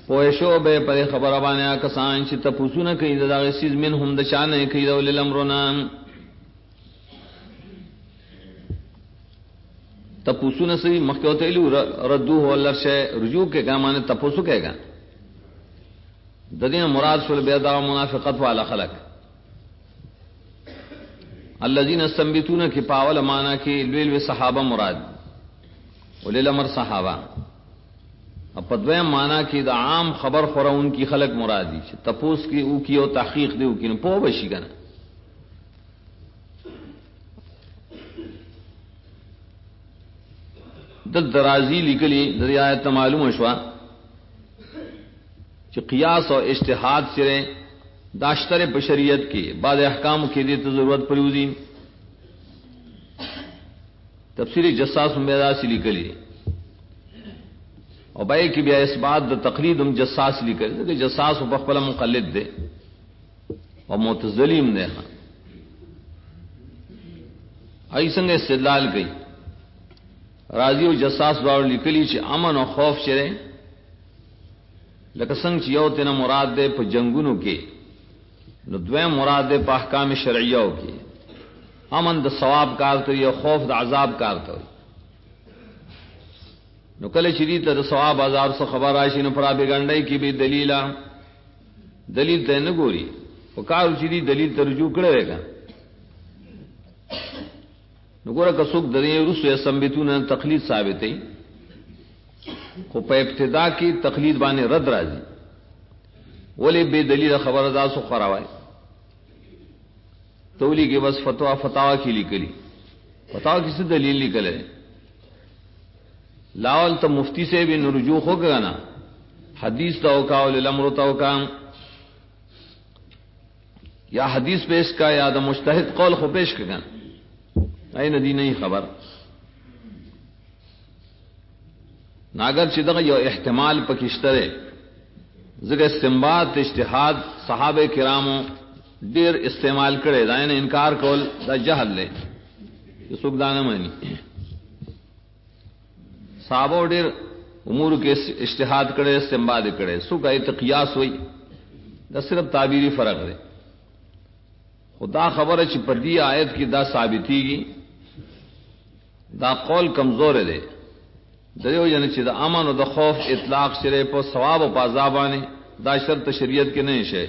پوشو بے پر خبر بانے کسان چ تپوسونه کوي دا سیز من هم د چانه کوي ول الامرنا تپوسونه سي مخکوته لو ردوه ولر شي رجوع کې ګامانه تپوسو کېګا د دې مراد شول بيدا منافقت والا خلق الذين استنبتون کی پاول معنا کی لوی صحابہ مراد ولل امر صحابہ اپدوی مانا کی دا عام خبر خورون کی خلق مرادی تپوس کی او کی او تحقیق دی او کی پو بشی کنا دل درازی لکلی در آیت معلوم شوا کہ قیاس اور اجتہاد سرے داشتر بشریت کے بعد احکام کی دی ضرورت پریوزی تفسیر جساس میرا سی لکلی اور بھائی کی بھی اس بات دا تقلید ہم جساس لی کرے کہ جساس و بخبلا مقلد دے اور معتزلیم دے آئی سنگ استدلال گئی راضی و جساس باور لکلی چی امن و خوف چرے لکسنگ چی یو تینا مراد دے پا جنگونو کے ندویں مراد دے پا احکام شرعیو کے امن دا ثواب کارتا یا خوف دا عذاب کارتا نو کله چې دې ته ثواب هزار څخه خبر راشي نو پراپګانډای کی به دلیل ته نه ګوري او کار چې دې دلیل ته رجوع کړی وکړه نو ګوره که څوک د دې رسو سمبتونه تقلید ثابتې خو په ابتدا کې تقلید باندې رد راځي ولې به دلیل خبر ادا سو خراوای تولی کې بس فتوا کې لیکلي فتوا کې څه دلیل لیکل لاول تو مفتی سے بھی رجوع ہو گیا نا حدیث توقع الامر توقع یا حدیث پیش کا یا مجتہد قول خو پیش کا اے ندی نہیں خبر ناگر چدغ یو احتمال پکشترے ذکر استنباط اجتہاد صحابہ کرامو دیر استعمال کرے دائن انکار کول دا جہل لے یہ سوک دانا مانی صحابہ ډیر امور کې اجتهاد کړي استنباط کړي سو کا قیاس ہوئی دا صرف تعبیری فرق ہے خدا خبر چې پر دی آیت کی دا ثابتیږي دا قول کمزور ہے دیو جن چې دا امن او د خوف اطلاق سره په ثواب او عذاب باندې دا شرط شریعت کې نه شي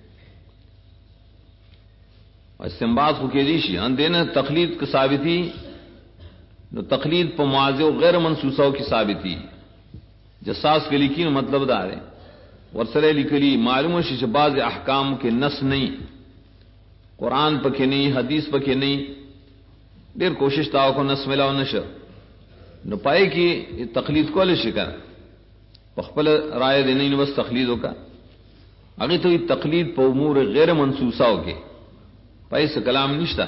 استنباط خو کې دي شي ان دینه تقلید کی ثابتی نو تقلید پر معاذ و غیر منسوسوں کی ثابتی جساس کے لکھی مطلب دار ہے ورسرے لکلی معلوم شش بعض احکام کے نس نہیں قرآن پکے نہیں حدیث پکے نہیں دیر کوشش تاؤ کو نس ملا و نشر نو پائے کی تقلید کو لے شکر پخپل رائے دینے بس تقلیدوں کا اگر تو یہ تقلید پر امور غیر منسوسوں کے پائے سے کلام نشتا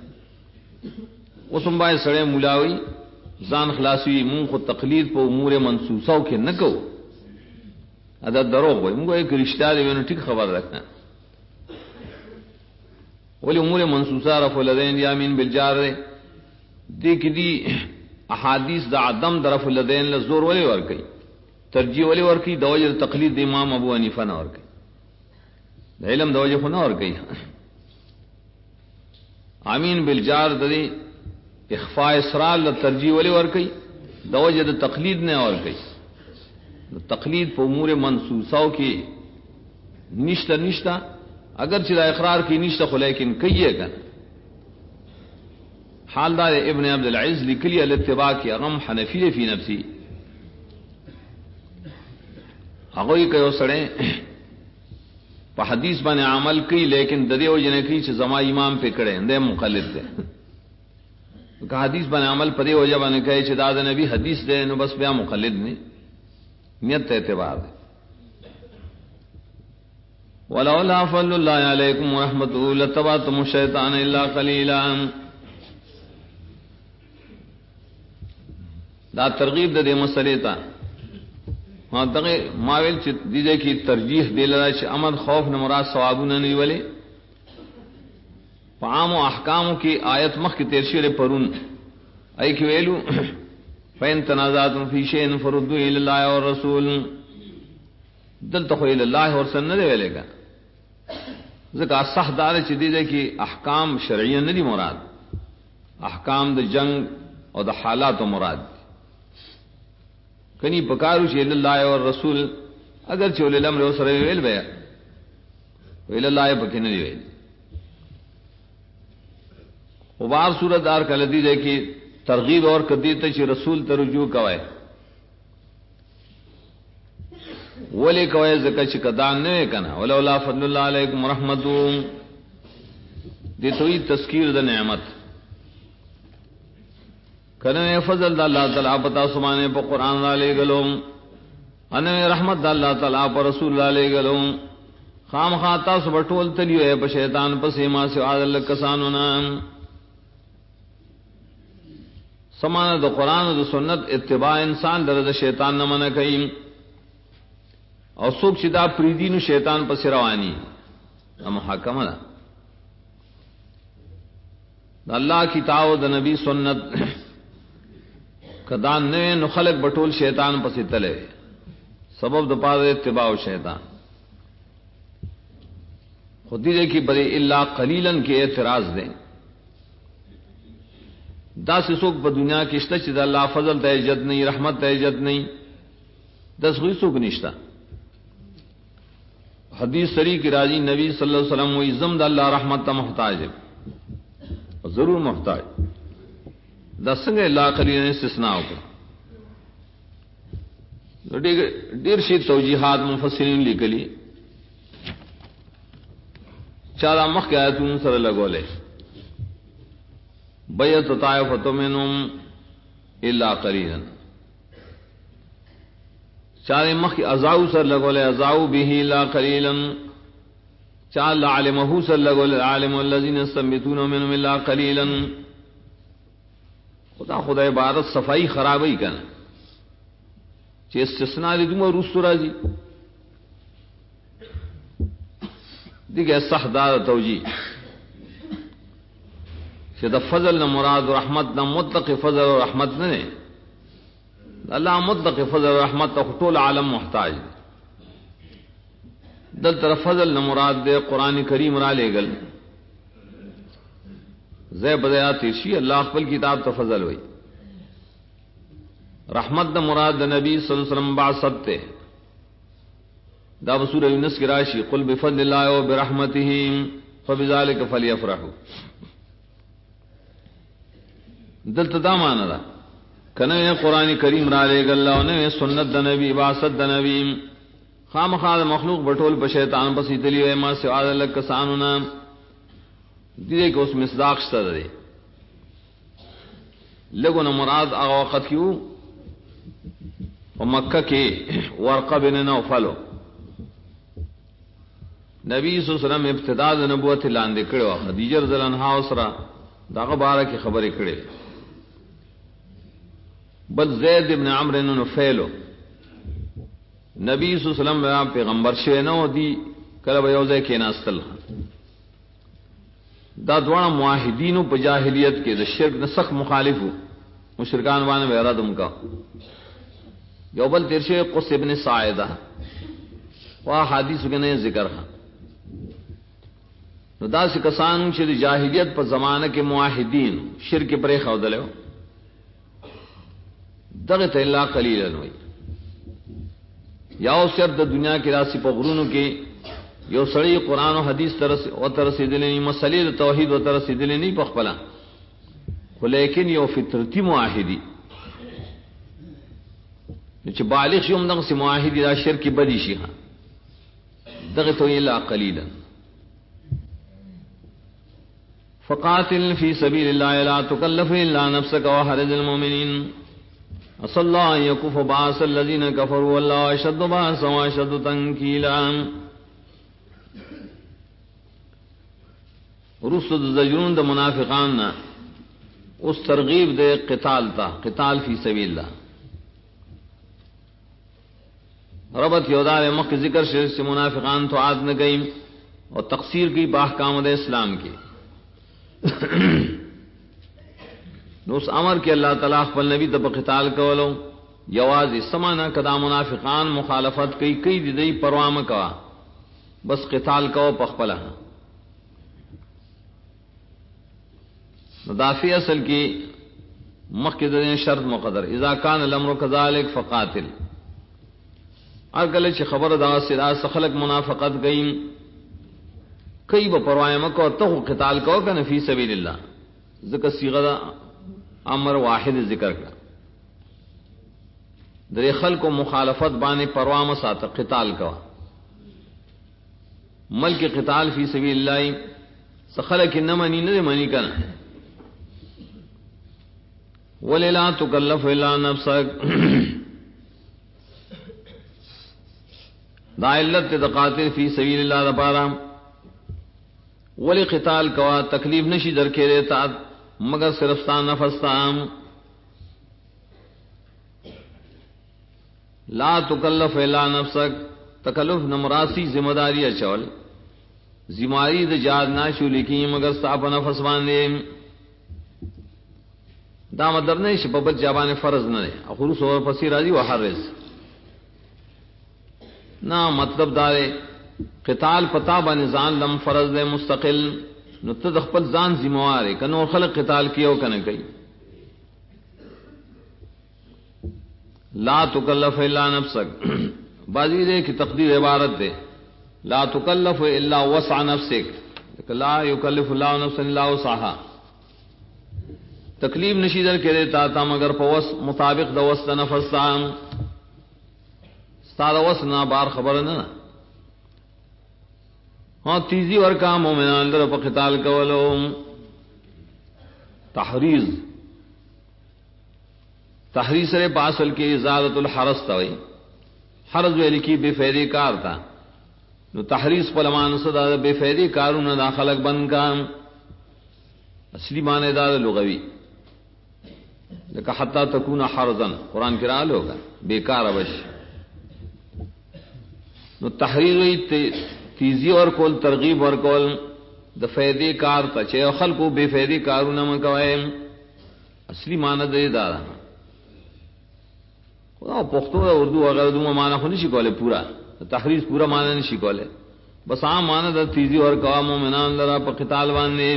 اسم بائے سڑے ملاوی زان خلاصوی من کو تقلید پو امور منسوسوں کے نہ کہو ادا دروغ ہوئی من کو ایک رشتہ دے میں ٹھیک خبر رکھنا ولی امور منسوسہ رفع الدین یامین بالجار دیکھ دی احادیث دا عدم درف الدین لزور ولی ورکی ترجیح ولی ورکی دوجہ تقلید امام ابو حنیفہ نہ ورکی علم دوجہ خو نہ ورکی آمین بالجار دی اخفاء اسرار ل ترجیح ولی ور کئی دوجہ د تقلید نے اور کئی تقلید پر امور منسوسوں کی نشتہ اگر چلا اقرار کی نشتہ خو لیکن کئیے گا حالدار ابن عبد العز لکلی الاتباع کی اغم حنفی فی نفسی اگوی کہو سڑے پا حدیث بانے عمل کی لیکن دریو جنے کی چھ زما امام پہ کڑے اندے مقلد دے کہ حدیث بن عمل پدے وجہ بن کہے چھ داد نبی حدیث دے نو بس بیا مقلد نہیں نیت اعتبار دے ولولا فضل اللہ علیکم ورحمتہ لتبعتم الشیطان الا قلیلا دا ترغیب دے مسئلے تا ہاں دغه ماویل چ دیدے کی ترجیح دے لرا چ امن خوف نہ مراد ثوابون نہیں ولے عام و احکام کی آیت مخ کی تیرشیر پرون ای کی ویلو فین تنازعتم فی شیء فردوه الی اللہ والرسول دلته خو الله اور سن نه ویلې کا ځکه صح دار چې دې کې احکام شرعیه نه دي مراد، احکام د جنگ او د حالات مراد کني پکارو چې الله او رسول اگر چې ول الامر سره ویل بیا ویل الله پکې نه ویل. او بار صورت دار کله دي کې ترغیب اور کدی ته چې رسول ته رجوع کوي ولی کوي زکه چې کدان نه کنه ولولا فضل الله علیکم ورحمته دې توي تذکیر د نعمت کنه فضل د الله تعالی پتا سمانه په قران علی غلوم ان رحمت د الله تعالی پر رسول علی غلوم خام خاطا سبټول تلیو په شیطان په سیما سے عادل کسانو نام سمانه د قران او د سنت اتباع انسان د شیطان نه منع کوي او څوک چې دا پریدینو شیطان پس رواني محاکمه ده د الله کتاب او د نبی سنت کدان نه نو خلق بټول شیطان پسې تله سبب د پاره اتباع شیطان خودی دې کې بری الا قلیلا کې اعتراض ده دا څوک په دنیا کې شته چې د الله فضل ته عزت نه رحمت ته عزت نه داس غوي څوک نشته. حدیث شریف کی راضی نبی صلی اللہ علیہ وسلم و عزم د اللہ رحمت تا محتاج ہے ضرور محتاج دا څنګه لا قلیل استثناء وکړه ډیر شي توجیحات مفسرین لیکلي چا مخ کې آیتون سره لګولې بیت طائفه منهم الا قلیلا چارے مخ ازاو سر لگولے ازاو به لا قلیلا چال علمه سر لگولے عالم الذين يستنبطون منهم الا قلیلا خدا عبارت صفائی خرابی کنا چې استثناء دې مو رسو راځي دغه صح دا توجیه چې د فضل نه مراد رحمت نه مطلق فضل او رحمت نه اللہ مطلق فضل و رحمت ټول عالم محتاج دل طرف فضل نہ مراد دے قرآن کریم را لے گل زے بدیا تیشی اللہ خپل کتاب تو فضل ہوئی رحمت نہ مراد نبی صلی اللہ علیہ وسلم بعثت تے دا سورہ یونس کی راشی قل بفضل اللہ و برحمتہ فبذلک فلیفرحوا دل تدا مانا دا کنه قرآن کریم را لے گل او نه سنت د نبی واسط د نبی خامخا مخلوق بټول په شیطان پسې تلی وای ما سوا د کسانو نام دې کو اس مصداق شته دی لګونه مراد هغه وخت کیو په مکه کې ورقه بن نوفل نبی صلی الله علیه وسلم ابتدا د نبوت لاندې کړو خدیجه رضی الله عنها سره داغه باره کې خبرې کړې بل زید ابن عمرو بن نفیل نبی صلی اللہ علیہ وسلم پیغمبر شوی نو دی کله به یو ځای کې ناستل دا دوه موحدینو په جاهلیت کې د شرک نه سخت مخالفو مشرکان باندې ارادم کا یو بل تیرشه قص ابن ساعده وا حدیث کې نه ذکر ہے نو دا څه کسان چې د جاهلیت په زمانہ کې موحدین شرک پرې خودلو دغه ته الا قلیلا وای یا اوسر د دنیا کې راسي په غرونو کې یو سړی قرآن او حدیث تر رسیدلې مسلې د توحید او تر رسیدلې نه په خپل خو لیکن یو فطرتي موحدی چې بالغ شوم دغه سي موحدی دا شرک بدی شي دغه ته الا قلیلا فقاتل فی سبیل اللہ لا تکلف الا نفسك وحرج المؤمنین اصل اللہ ان یکف باس الذین کفروا واللہ اشد باسا واشد تنکیلا رسد زجرون دا منافقان نا اس ترغیب دے قتال تا قتال فی سبیل اللہ ربط یودار مخ ذکر شریف سے منافقان تو عاد نہ گئی اور تقصیر کی باحکام دے اسلام کی نو اس امر کے اللہ تعالیٰ خپل نبی تب قتال کولو یواز سمانا کدا منافقان مخالفت کئی دی پرواہ مکوا بس قتال کو پخپلا مدافع اصل کی مقد شرط مقدر اذا کان الامر كذلك فقاتل اگلے چ خبر دا سرا سخلق منافقت گئی کئی بپرواہ مکو تو قتال کو کہ فی سبیل اللہ ذکر صیغہ امر واحد ذکر کا در خلق و مخالفت بانے پرواہ مسات قتال کا ملک قتال فی سبیل اللہ سخلق نمنی نہ منی کنا وللا تکلف الا نفسک دا علت قاتل فی سبیل اللہ دپارا ولی قتال کوا تکلیف نشی در کے دیتا مگر صرف تا نفس تام لا تکلف الا نفسک تکلف نمراسی ذمہ داری اچول ذماری د جاد ناشو لکی مگر صاحب نفس باندے دا مطلب نہیں شبت جابان فرض نہ خلوص اور پسی راضی و حرز نہ مطلب دارے قتال پتا بنظان لم فرض دے مستقل نتدخل زان ذمہ کنو خلق قتال کیو کن گئی لا تکلف الا نفسک بازی دے کی تقدیر عبارت دے لا تکلف الا وسع نفسک لا یکلف اللہ نفسا الا وسعها تکلیف نشیدر کے دیتا تا مگر پوس مطابق دوست نفس تام ستاد وس نا بار خبر نہ ہاں تیزی اور کا مومنان در پر قتال کولو تحریز سرے پاسل کی ازالت الحرس توئی حرز ویلی کی بے فیدی کار تا نو تحریز پلمان صدا بے فیدی کارون دا خلق بن کا اصلی معنی دا لغوی لکہ حتی تکون حرزن قرآن کی رال ہوگا بیکار بش نو تحریر تیزی اور کول ترغیب اور کول د فیدی کار تا چے خلق کو بے فیدی کارون مکوائے اصلی معنی دے دارا خدا پختو اردو وغیرہ دو معنی خو نہیں کولے پورا تحریر پورا معنی نہیں کولے بس عام معنی دا تیزی اور کوا مومنان لرا پا قتال باندے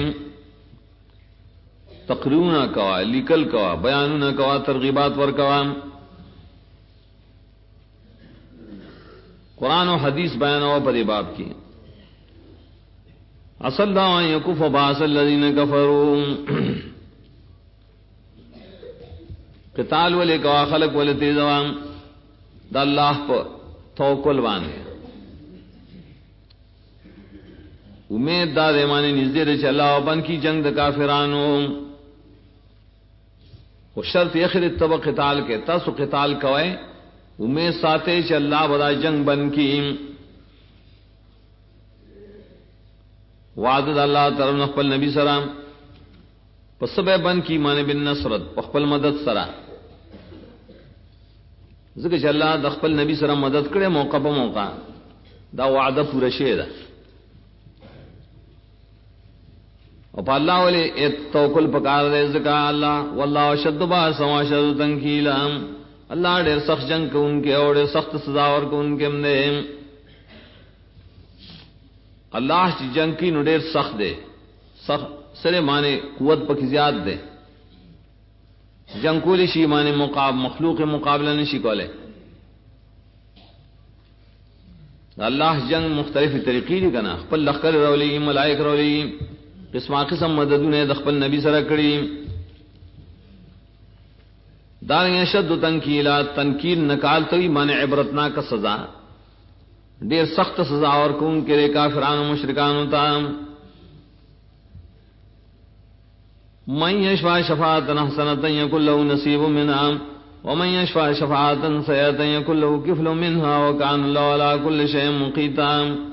تقریرنا کوا لیکل کوا بیاننا کوا ترغیبات ور کوا قرآن و حدیث بیان ہوا پر باب کی اصل دعوان یکف باس الذین کفروا قتال والے کوا خلق والے تیزوان دا اللہ پر توکل بانے امید دا دیمانی نزدیر چلا و بن کی جنگ دا کافرانو و شرط یخر تب قتال کے تس قتال کوئے امید ساتے چ اللہ بدا جنگ بن کی وعد اللہ طرف نخبل نبی سلام پس بن کی مانے بن نصرت پخبل مدد سرا ذکر چ اللہ دخبل نبی سلام مدد کرے موقع پا موقع دا وعدہ پورا شیر اور پا اللہ والے توکل پکار دے ذکر اللہ واللہ شد باس و شد تنکیلا اللہ ڈیر سخت جنگ کو ان کے اور ڈیر سخت سزا اور کو ان کے امدے اللہ چی جنگ کی نو ڈیر سخت دے سخت سرے مانے قوت پکی زیاد دے جنگ کولی شی مانے مخلوق مقابلہ نشی کولے اللہ جنگ مختلف طریقی دی کنا خپل لخکر رولی ملائک رولی قسم قسم مددون دخپل نبی سره کړی دارنګ شد تنکیلا تنکیل نکال توی معنی عبرتنا کا سزا ډیر سخت سزا اور کون کے کافرانو مشرکانو تا من یشفع شفاعتا حسنتا یکن له نصیب منها ومن یشفع شفاعتا سیئتا یکن له کفل منها وکان الله على كل شيء مقیتا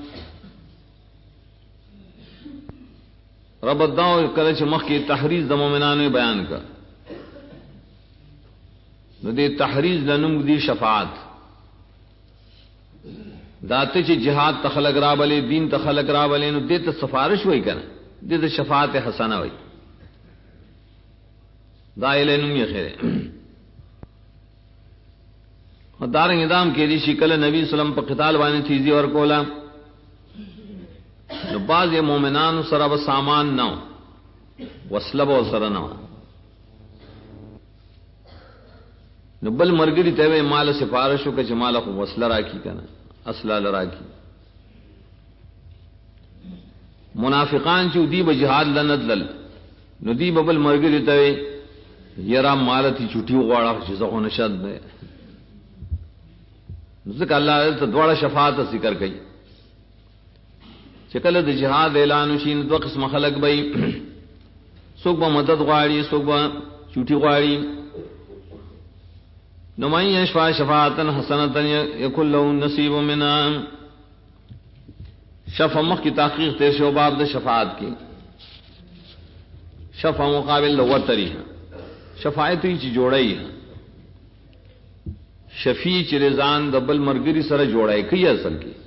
رب الدعو کلچ مخ کی تحریز دا مومنان بیان کر نو دی تحریز لنم دی شفاعت داتے چی جہاد تخلق رابلے دین تخلق رابلے نو دیتا سفارش ہوئی کنا دیتا شفاعت حسنہ ہوئی دائلے نم یہ خیرے اور دارنگ ادام کے دی شکل نبی سلم پر قتال بانی تیزی اور کولا نو بعض یہ مومنان سرب سامان نو وسلب و سر نو نو بل مرگری تیوے مال سفارشو کچھ مالا خو وصل راکی کنا اصلا لراکی منافقان چو دی بجہاد لندلل نو دی ببل مرگری تیوے یرا مالتی چوٹیو غوڑا جزاقو نشد دے ذکر اللہ علیہ دوڑا شفاعت ذکر کئی چکل د جہاد اعلان شین دو قسم خلق بئی سوک با مدد غواړي سوک با چوٹی غواړي نو من یشفع شفاعتا حسنتا یکن له نصیب منها شفع مخ کی تحقیق تیر شو باب د شفاعت کی شفع مقابل د وتری شفاعت چی جوړی شفیع چی رضان د بل مرګری سره جوړای کی اصل کی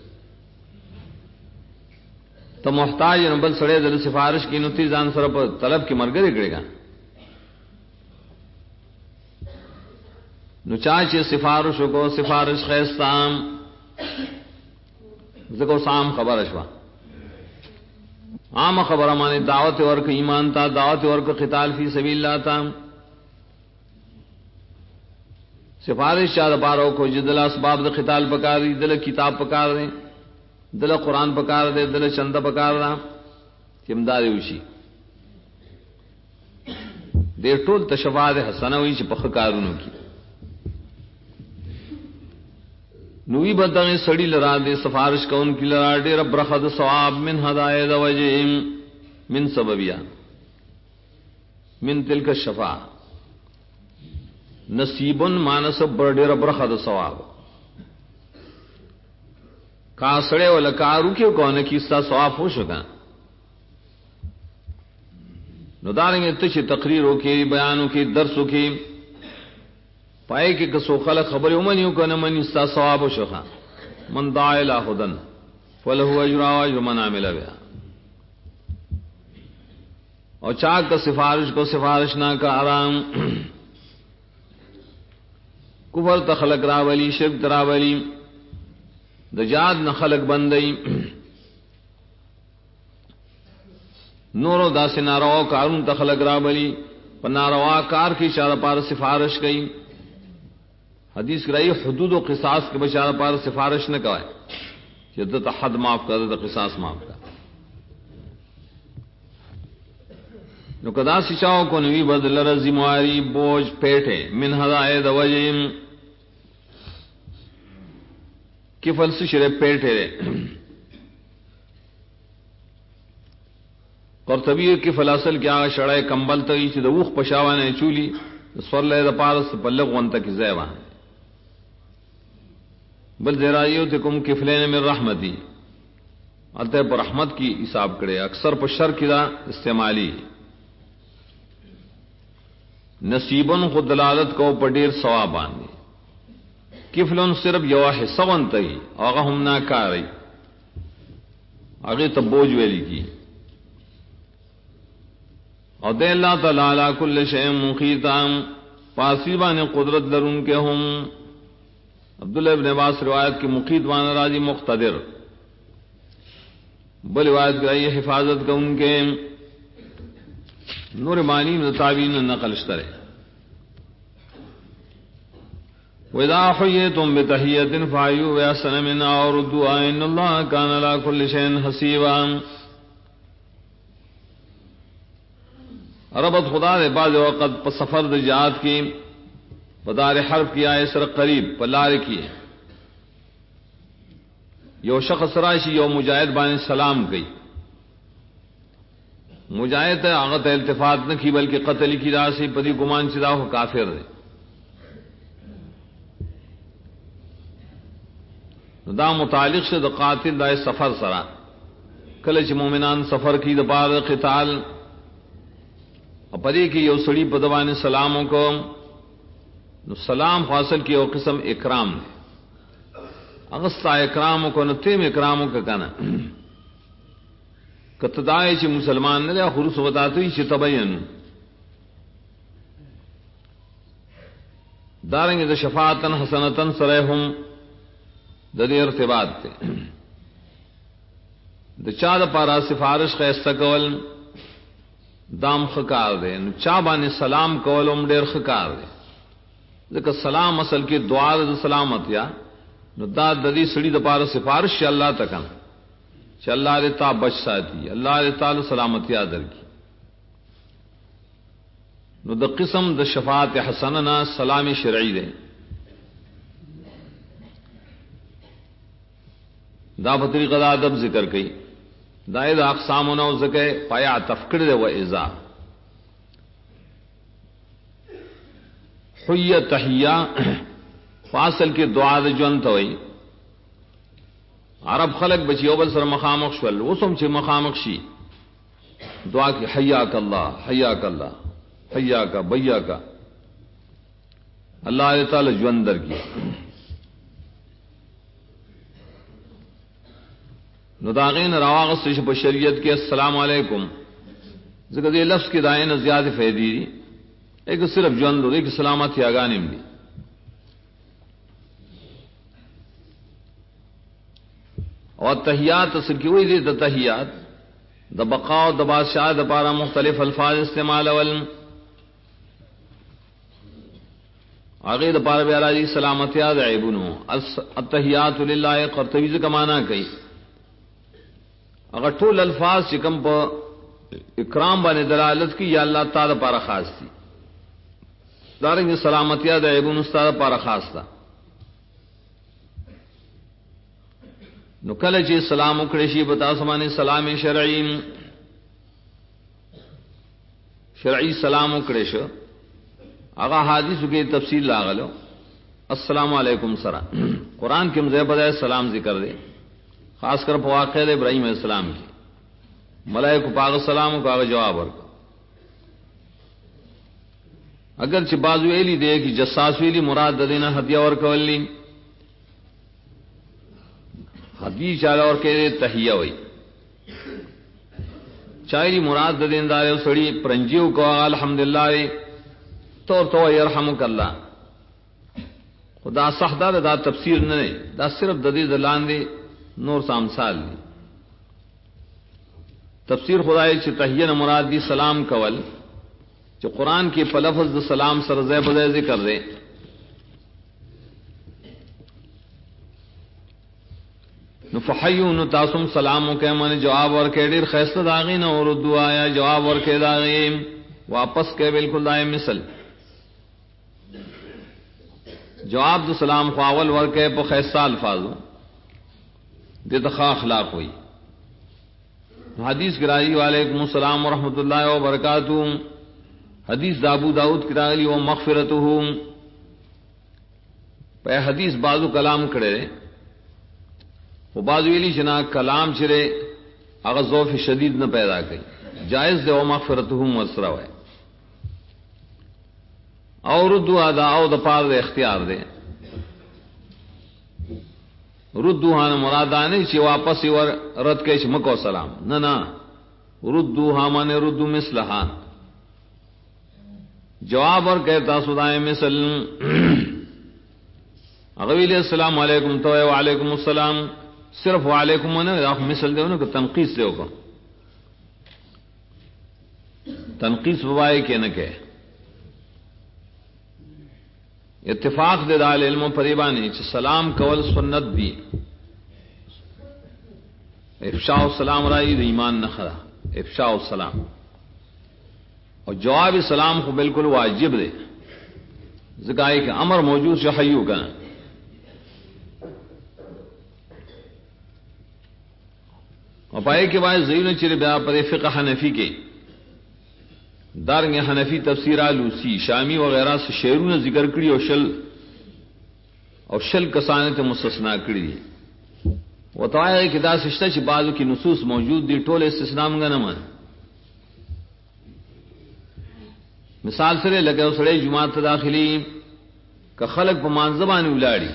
تو محتاج بل سڑے دل سفارش کی نتی زان سر پر طلب کی مرگری کرے گا نو چاچے سفارش کو سفارش خیستام زکو سام خبر اشوا عام خبر مانے دعوت ورک ایمان تا دعوت ورک قتال فی سبیل اللہ تا سفارش چاہ پارو کو جدل اسباب دا قتال پکار دی دل کتاب پکار دیں دل قرآن پکار دے دل چند پکار رہا چمداری وشی دیر ٹول تشفاعت حسنہ ہوئی چی پخ کارونو کی نوی بدغی سڑی لرا دے سفارش کا ان کی لرا دے رب رخد ثواب من ہدایت وجہم من سببیا من تلک الشفاع نصیبن مانسب بردے رب رخد ثواب کاسڑے والا کارو کیوں کونے کی ستا ثواب ہو شکا نو داریں گے تچھ تقریروں کی بیانوں کی درسوں کی پائے کہ کسو خلق خبر امنیوں کو نمانی ستا ثواب ہو شکا من دعا الہ ہدن فلہو اجرا و اجر من عمل بیا اور چاک کا سفارش کو سفارش نہ کا آرام کفر تخلق راولی شرک تراولی دجاد نہ خلق بندئی نورو دا سے ناروا کارون تخلق رابلی پر ناروا کار کی اشارہ پار سفارش گئی حدیث کرائی حدود و قصاص کے بشارہ پار سفارش نہ کوائے جدت حد معاف کر دے قصاص معاف کر نو کدا سچاؤ کو نوی بدل رزی مواری بوجھ پیٹے من ہدایت وجہم کفل سے شرے پیٹے قرطبی کفل اصل کیا شڑے کمبل تگی چی دوخ پشاوانے چولی سور لے دا پارس پلغ وانتا کی زیوان بل زیرائیو تکم کفلین من رحمتی علتے پر رحمت کی حساب کرے اکثر پر شر کی دا استعمالی نصیبن خود دلالت کو پر دیر ثوابان دی کفلن صرف یو حصہ ونتہی آغا ہم ناکاری آگے تبوج ویلی کی اور دے اللہ تعالی علی کل شیء مقیتام پاسیبان قدرت لرن کے ہم عبداللہ ابن عباس روایت کی مقیت وانا راضی مقتدر بل روایت کی حفاظت کا ان کے نور مانی تابعین نقل اشترے وَإِذَا حُيِّيتُم بِتَحِيَّةٍ فَحَيُّوا بِأَحْسَنَ مِنْهَا أَوْ رُدُّوهَا إِنَّ اللَّهَ كَانَ عَلَى كُلِّ شَيْءٍ حَسِيبًا. ربط خدا دے بعض وقت پر سفر د جہاد کی بدار حرف کی آئے سر قریب پلار کی یو شخص راشی یو مجاہد بان سلام گئی مجاہد آغت التفات نہ کی بلکہ قتل کی راسی پدی گمان چدا ہو کافر دے دا متعلق سے دا قاتل دا سفر سرا کلچ مومنان سفر کی دا بار قتال پدی کی یو سڑی پدوان سلاموں کو سلام حاصل کی او قسم اکرام نے اغسطا اکراموں کو نتیم اکراموں کا کنا کتدائے چی مسلمان نے لیا خروس بتاتوی چی تبین دارنګ د شفاعتن حسنتن سره هم د دې ارتباط ته د چا د پاره سفارش خیسته کول دام خکار دے، چا باندې سلام کولم ډیر خکار دے، ځکه سلام اصل کې دعا د سلامت یا نو دا د دې سړي د پاره سفارش چې الله تکن چې الله دې تا بچ ساتي، الله دې تعالی سلامتی درکړي. نو د قسم د شفاعت حسننا سلام شرعی دے، دا په طریقه د ادب ذکر کړي، دا د اقسامونو ذکر پایا تفکر دے و اذا حیہ تحیہ فاصل کے دعا د جون ته وي. عرب خلق بچیو بل سره مخامخ شول، وسم چې مخامخ شي دعا کی حیاک اللہ حیاک اللہ حیاک بیاک اللہ تعالی ژوند درکړي. نو داغین رواغست په شریعت کې السلام علیکم ذکر دې لفظ کې داینه زیات فائدې دي، ایک صرف ژوند دې کې سلامتی اگانیم دي. اور تحیات سکوی دې د تحیات د بقا او د بادشاہ د لپاره مختلف الفاظ استعمال ول هغه د پاره بیا راځي سلامتی د عیبونو. التحیات لله قرطبی ځکه معنا کوي اگر ټول الفاظ چې کوم په اکرام باندې دلالت کوي یا الله تعالی لپاره خاص دي، دارنګه سلامتی د عیبونو ستاسو لپاره خاص ده. نو کله چې سلام وکړي شي په تاسو باندې سلام شرعی سلام وکړي شو، هغه حدیث کې تفصیل لاغلو السلام علیکم سره قرآن کې مزه سلام ذکر دی، خاص کر په واقعہ د ابراہیم علیہ السلام کې ملائکه پاک سلام کو هغه جواب ورکړ. اگر چې بازو ویلی دی چې جساس ویلی مراد د دینه هدیه ورکولی، حدیث چاله ورکې تحیه وای چایلی مراد د دیندار سړی پرنجیو کو الحمدلله تو یرحمک الله. خدا صح دا تفسیر نه دا صرف د دې دلاندې نور سامثال دی. تفسیر خدای چې تحیه مراد دی سلام کول چې قران کې په لفظ د سلام سره ځای په ځای ذکر دی. نو فحیو نو تاسم سلامو کې معنی جواب ورکې ډیر خیسته داغې نه اور دعا یا جواب ورکې داغې واپس کې بالکل دای مثل جواب د سلام خواول ورکې په خیسته الفاظو دې ته اخلاق وي. حدیث گرائی وعلیکم السلام ورحمۃ اللہ وبرکاتہ، حدیث ابو داؤد کرائی و مغفرتہ. پہ حدیث بازو کلام کھڑے وہ بازو ویلی جنا کلام چرے اگر ذوف شدید نہ پیدا کئی جائز دے و مغفرتہ مسرا ہے اور ردو ادا او د پار دے اختیار دے ردوها مرادانی چې واپس ور رد کړي مکو سلام نه نه ردوها معنی ردو مثلها جواب ور کہتا تاسو دای مثل اغویل السلام علیکم تو وعلیکم السلام صرف وعلیکم نه مثل دیونه کو تنقیس دیو کو تنقیس وای کې نه کې اتفاق دے دال علم پریبانی چې سلام کول سنت دی. افشاء السلام رائی د ایمان نخرا افشاء السلام اور جواب سلام کو بالکل واجب دے ذکائے کہ امر موجود سے حیو کا اور پائے کے بعد زین چر بیا پر فقہ حنفی کے دارنگ حنفی تفسیر لوسی شامی وغیرہ سے شعروں نے ذکر کری اور شل کسانے تے مستثنا کری دی. وتوائے کہ دا سشتہ چھ بعضو کی نصوص موجود دی ٹول استثناء منگا نمان. مثال سرے لگے سڑے جماعت داخلی کہ خلق پا مانزبانی اولاڑی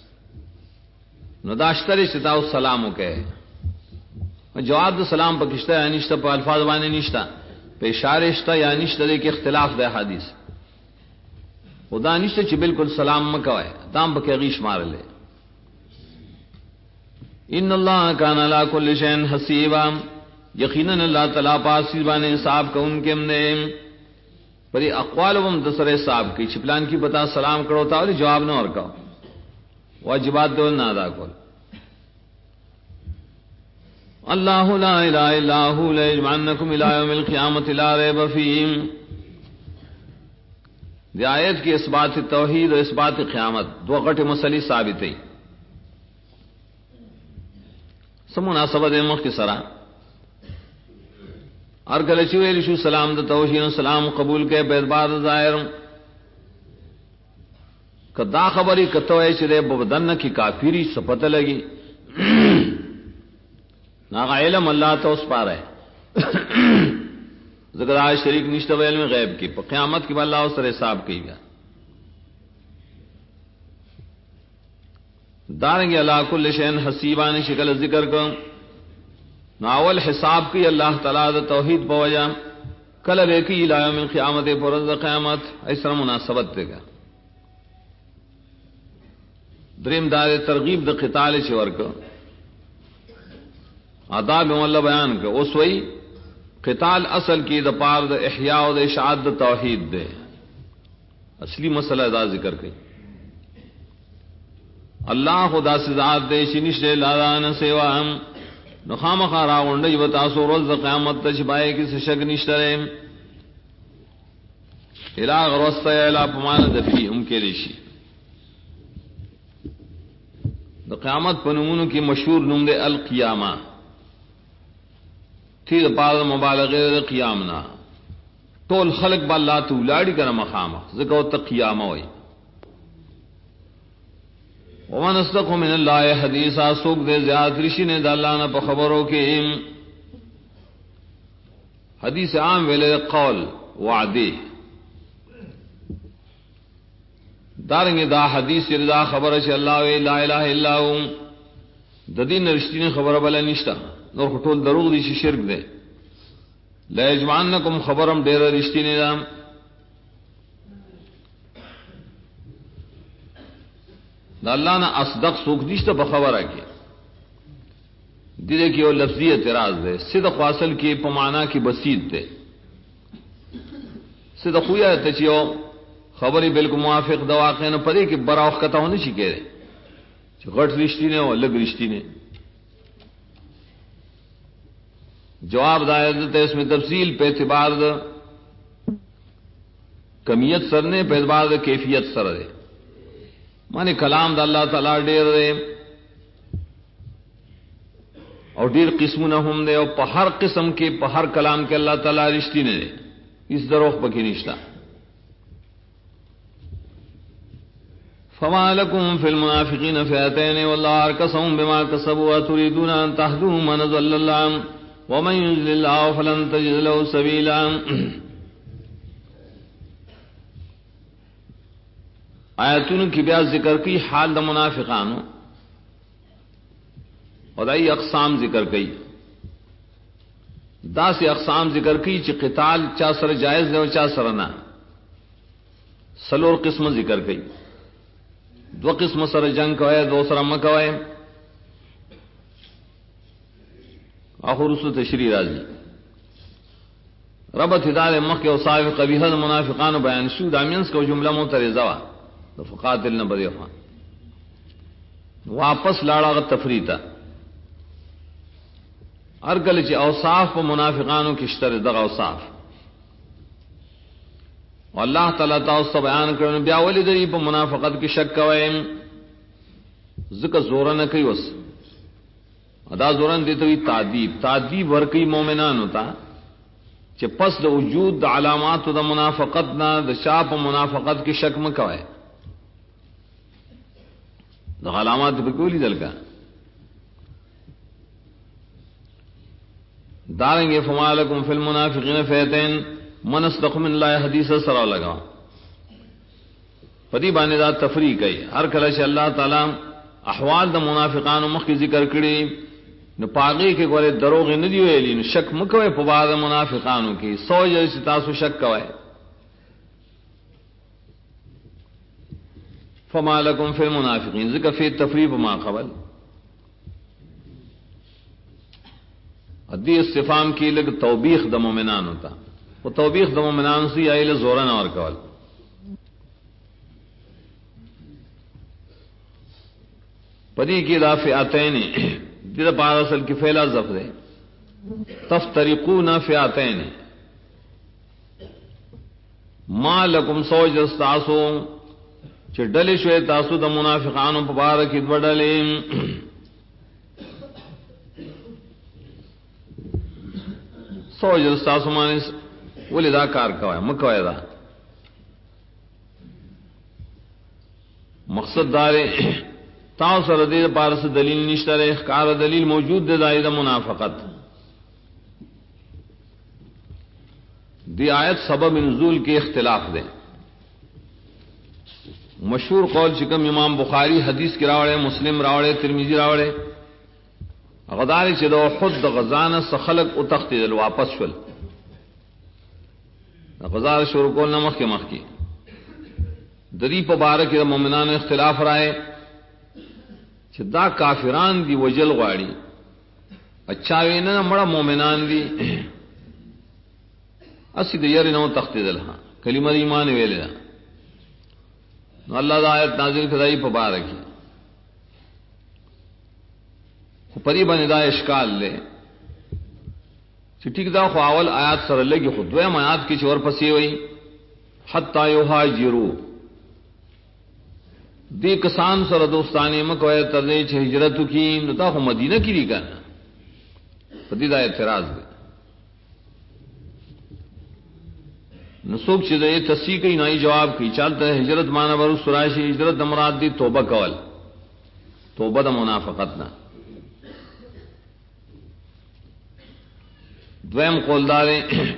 نو داشتری شتاو سلامو کہے جواب دا سلام پا کشتا یا نشتا پا الفاظ بانی نشتا پہ اشارشتا یا نشتا دے کے اختلاف دے حدیث خدا نشته چې بالکل سلام مکوای دام بکې غیش مارلې. ان الله کان علی کل شیء حسیبا، یقینا اللہ تعالی پاسی باندې حساب کوونکې نه پری اقوال وم دسر حساب کی چپلان کی بتا سلام کرو تا اور جواب نہ اور کا واجبات دو نہ ادا کول. اللہ لا الہ الا هو لیجمعنکم الی یوم القیامۃ لا ریب فیہ. دی آیت کی اثبات توحید اور اثبات قیامت دو غټ مسئلے ثابت ہیں. سم مناسبت مخ کی سرا اور کله چې ویل شو سلام د توحید سلام قبول کې په اعتبار ظاهر کدا خبري کته وای چې د بدن کی کافری سپته لګي نا علم الله ته اوس پاره ذکر شریک نشته علم غیب کی په قیامت کې الله سره حساب کوي. دارنګ علا کل شیء حسیبان شکل ذکر کو ناول حساب کی اللہ تعالی د توحید بوجا کل لیکی الی یوم القیامت پرز قیامت ایسر مناسبت دے گا. دریم دار ترغیب د قتال چ ورک آداب مولا بیان کہ اس وئی قتال اصل کی د پار د احیاء و د اشاعت د توحید دے اصلی مسئلہ دا ذکر کی. اللہ خدا سے ذات دے شنش لا نہ سوا نو خامخا راغونډي و تاسو روز د قیامت ته شپای کی شک نشته الہ غرسته الہ پمان د فی هم کې لشي. د قیامت په نومونو کې مشهور نوم دی القیامه تیر بعد مبالغه د قیامنا ټول خلق با الله تو لاړی کړه مخامه زکه ته قیامه وای. ومن اصدق من اللہ حدیثا سوک دے زیاد رشی نے دا اللہ نا پا خبروں کے حدیث عام ویلے قول وعدے دارنگے دا حدیث رضا خبر چ اللہ وی لا الہ الا ہو دا دین رشتین خبر بلا نشتا نور خطول دروغ دی شرک دے. لا یجمعنکم خبرم دیر رشتین دا دا اللہ نا اصدق سوک دیشتا بخبر آکی دیدے کی وہ لفظی اعتراض دے. صدق واصل کی پمانا کی بسیط دے صدق ہویا تچیو خبری بالکل موافق دا واقع نہ پڑے کہ برا وقت ہونے چکے رہے غٹ رشتی نے اور الگ رشتی نے جواب دائر دیتے اس میں تفصیل پہ اعتبار دا کمیت سر نے پہ اعتبار دا کیفیت سر دے مانے کلام دا اللہ تعالیٰ ڈیر دے اور ڈیر قسم نہ ہم دے اور پہر قسم کے پہر کلام کے اللہ تعالیٰ رشتی نے دے اس دروخ پکی نشتا. فما لکم فی المنافقین فئتین واللہ ارکسهم بما کسبوا تريدون ان تهدوا من ضل الله ومن يضلل الله فلن تجد له سبیلا. آیاتوں کی بیا ذکر کی حال دا منافقانو اور ای اقسام ذکر کی دا سے اقسام ذکر کی چی قتال چا سر جائز دے و چا سر نہ سلور قسم ذکر کی. دو قسم سر جنگ کوئے دو سر مکوئے آخر رسو تشریح راضی ربط ہدار مخ کے وصائف قبیحہ منافقان بیان شو دامینس کو جملہ مترزوا فقاتل نہ بدے خان واپس لاڑا تفریتا ارگل چی اوصاف پا منافقانو کشتر دغ اوصاف اللہ تعالیٰ تاؤس بیان کرن بیا ولی دری پا منافقت کی شک کوئے ذکر زورا نہ کئی وس ادا زورن دیتوی تعدیب ورکی مومنان ہوتا چی پس دا وجود دا علامات دا منافقت نا دا شاپ منافقت کی شک مکوئے دا علامات پہ کولی دل کا دارنگے فما لکم فی المنافقین فیتین من اصدق من اللہ حدیث سرا لگا پدی بانے دا تفریق ہے ہر کلش اللہ تعالی احوال دا منافقان مخ کی ذکر کری نو پاگی کے گورے دروغ ندیو ایلی نو شک مکوے پا بعد منافقانو کی سو جیسی تاسو شک کوئے فما لکم فی المنافقین ذکر فی تفریق ما قبل ادی استفهام کی لگ توبیخ د مومنان ہوتا وہ توبیخ د مومنان سی ایل زورن اور کول پدی کی دافعتین دل پار اصل کی فعلا ظفر ہے تفترقون فئتین ما لکم سوج استاسو چ ڈلی شوی تاسو د منافقانو په بار کې وډلې سوج استاسو باندې ولدا کار کوي مکوي دا مقصد دار تاسو سره دې پارس دلیل نشته ره ښکار دلیل موجود دی د منافقت دی آیت سبب نزول کے اختلاف دے مشہور قول چکم امام بخاری حدیث کی راوڑے مسلم راوڑے ترمذی راوڑے غداری چدو خود غزان سخلق اتختی دل واپس شل غزار شروع کول نمخ کے مخ کی دری پبارک مومنان اختلاف رائے چدا کافران دی وجل غاڑی اچھا وینا مڑا مومنان دی اسی د یری نو تختی دل ہاں کلمہ ایمان ویلے نو اللہ دا آیت نازل کرائی پبارکی پری بن دا اشکال لے ٹھیک دا خو اول آیات سره لگی خود دویم آیات کی چور پسی ہوئی حتی یہاجروا دی کسان سره دوستانی مکوئے تردے چھ ہجرتو کی نو تا خو مدینہ کی دی کرنا پدی دا اعتراض دے نسوک چیز یہ تصحیح کی نائی جواب کی چلتا ہے ہجرت مانا برو سرائشی ہجرت مراد دی توبہ کول توبہ دا منافقت نہ دویم قول دارے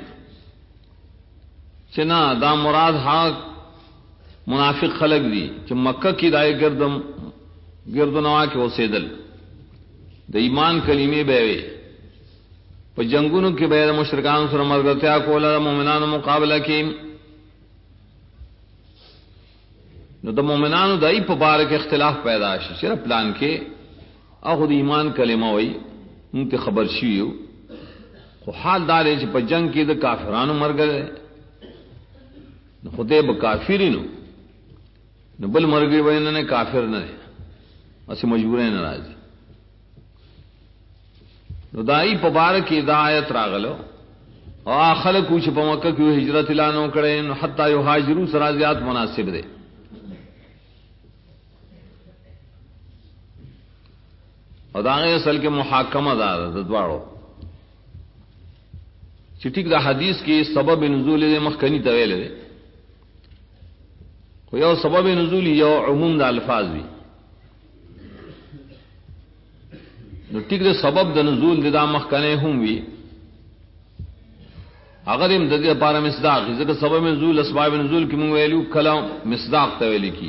چنا دا مراد حق منافق خلق دی چ مکہ کی دائے گرد نوا کے وسیدل دا ایمان کلمے بیوے پا جنگونو کی بیر مشرکان سر مرگتیا کولا مومنان مقابلہ کی نو دا مومنانو دائی پا بارک اختلاف پیدا شی چرا پلان کے خود ایمان کلمہ ہوئی انتی خبر شیو خو حال دارے چی پا جنگ کی دا کافرانو مرگلے نو خودے با کافری نو بل مرگی بیننے کافر نہ اسی مجبوریں نرازی نو دائی پبارک ہدایت راغلو او آخل کوچ پا مکہ کیو ہجرت لانو کرے نو حتی یہاجروا سرازیات مناسب دے او داغی اصل کے محاکمہ دار دوارو چٹک دا حدیث کی سبب نزول دے مخکنی طویل دے خو یو سبب نزول یو عموم دا الفاظ بھی نو ٹھیک دے سبب د نزول دا مخکنے ہوں وی اگر ام ددی پارا مصداق ذکر سبب نزول اسباب نزول کی منگ ویلو کلام مصداق تویلی کی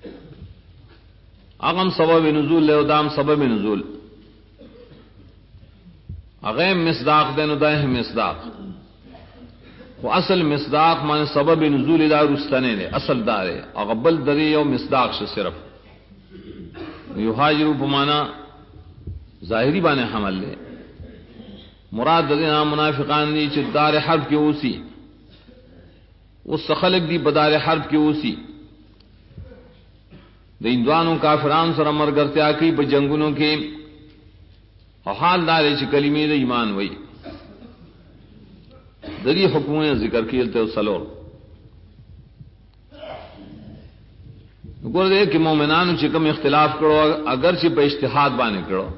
اغم سبب نزول لے دام سبب نزول اغیم مصداق دے نو دائیں مصداق وہ اصل مصداق مان سبب نزول دا رستنے دے اصل دارے اغبل دری یو مصداق سے صرف یہاجروا بمانا ظاہری بانے حمل لے مراد دینا منافقان دی چھ دار حرب کی اوسی اس خلق دی بدار حرب کی اوسی دی اندوانوں کافران سر امر کرتے آکی پا جنگونوں کے حال دارے چھ کلمی دی ایمان وئی دری حکموں ذکر کیلتے سلور گور دے کہ مومنانو چکم اختلاف کرو اگرچہ پہ اجتہاد بانے کرو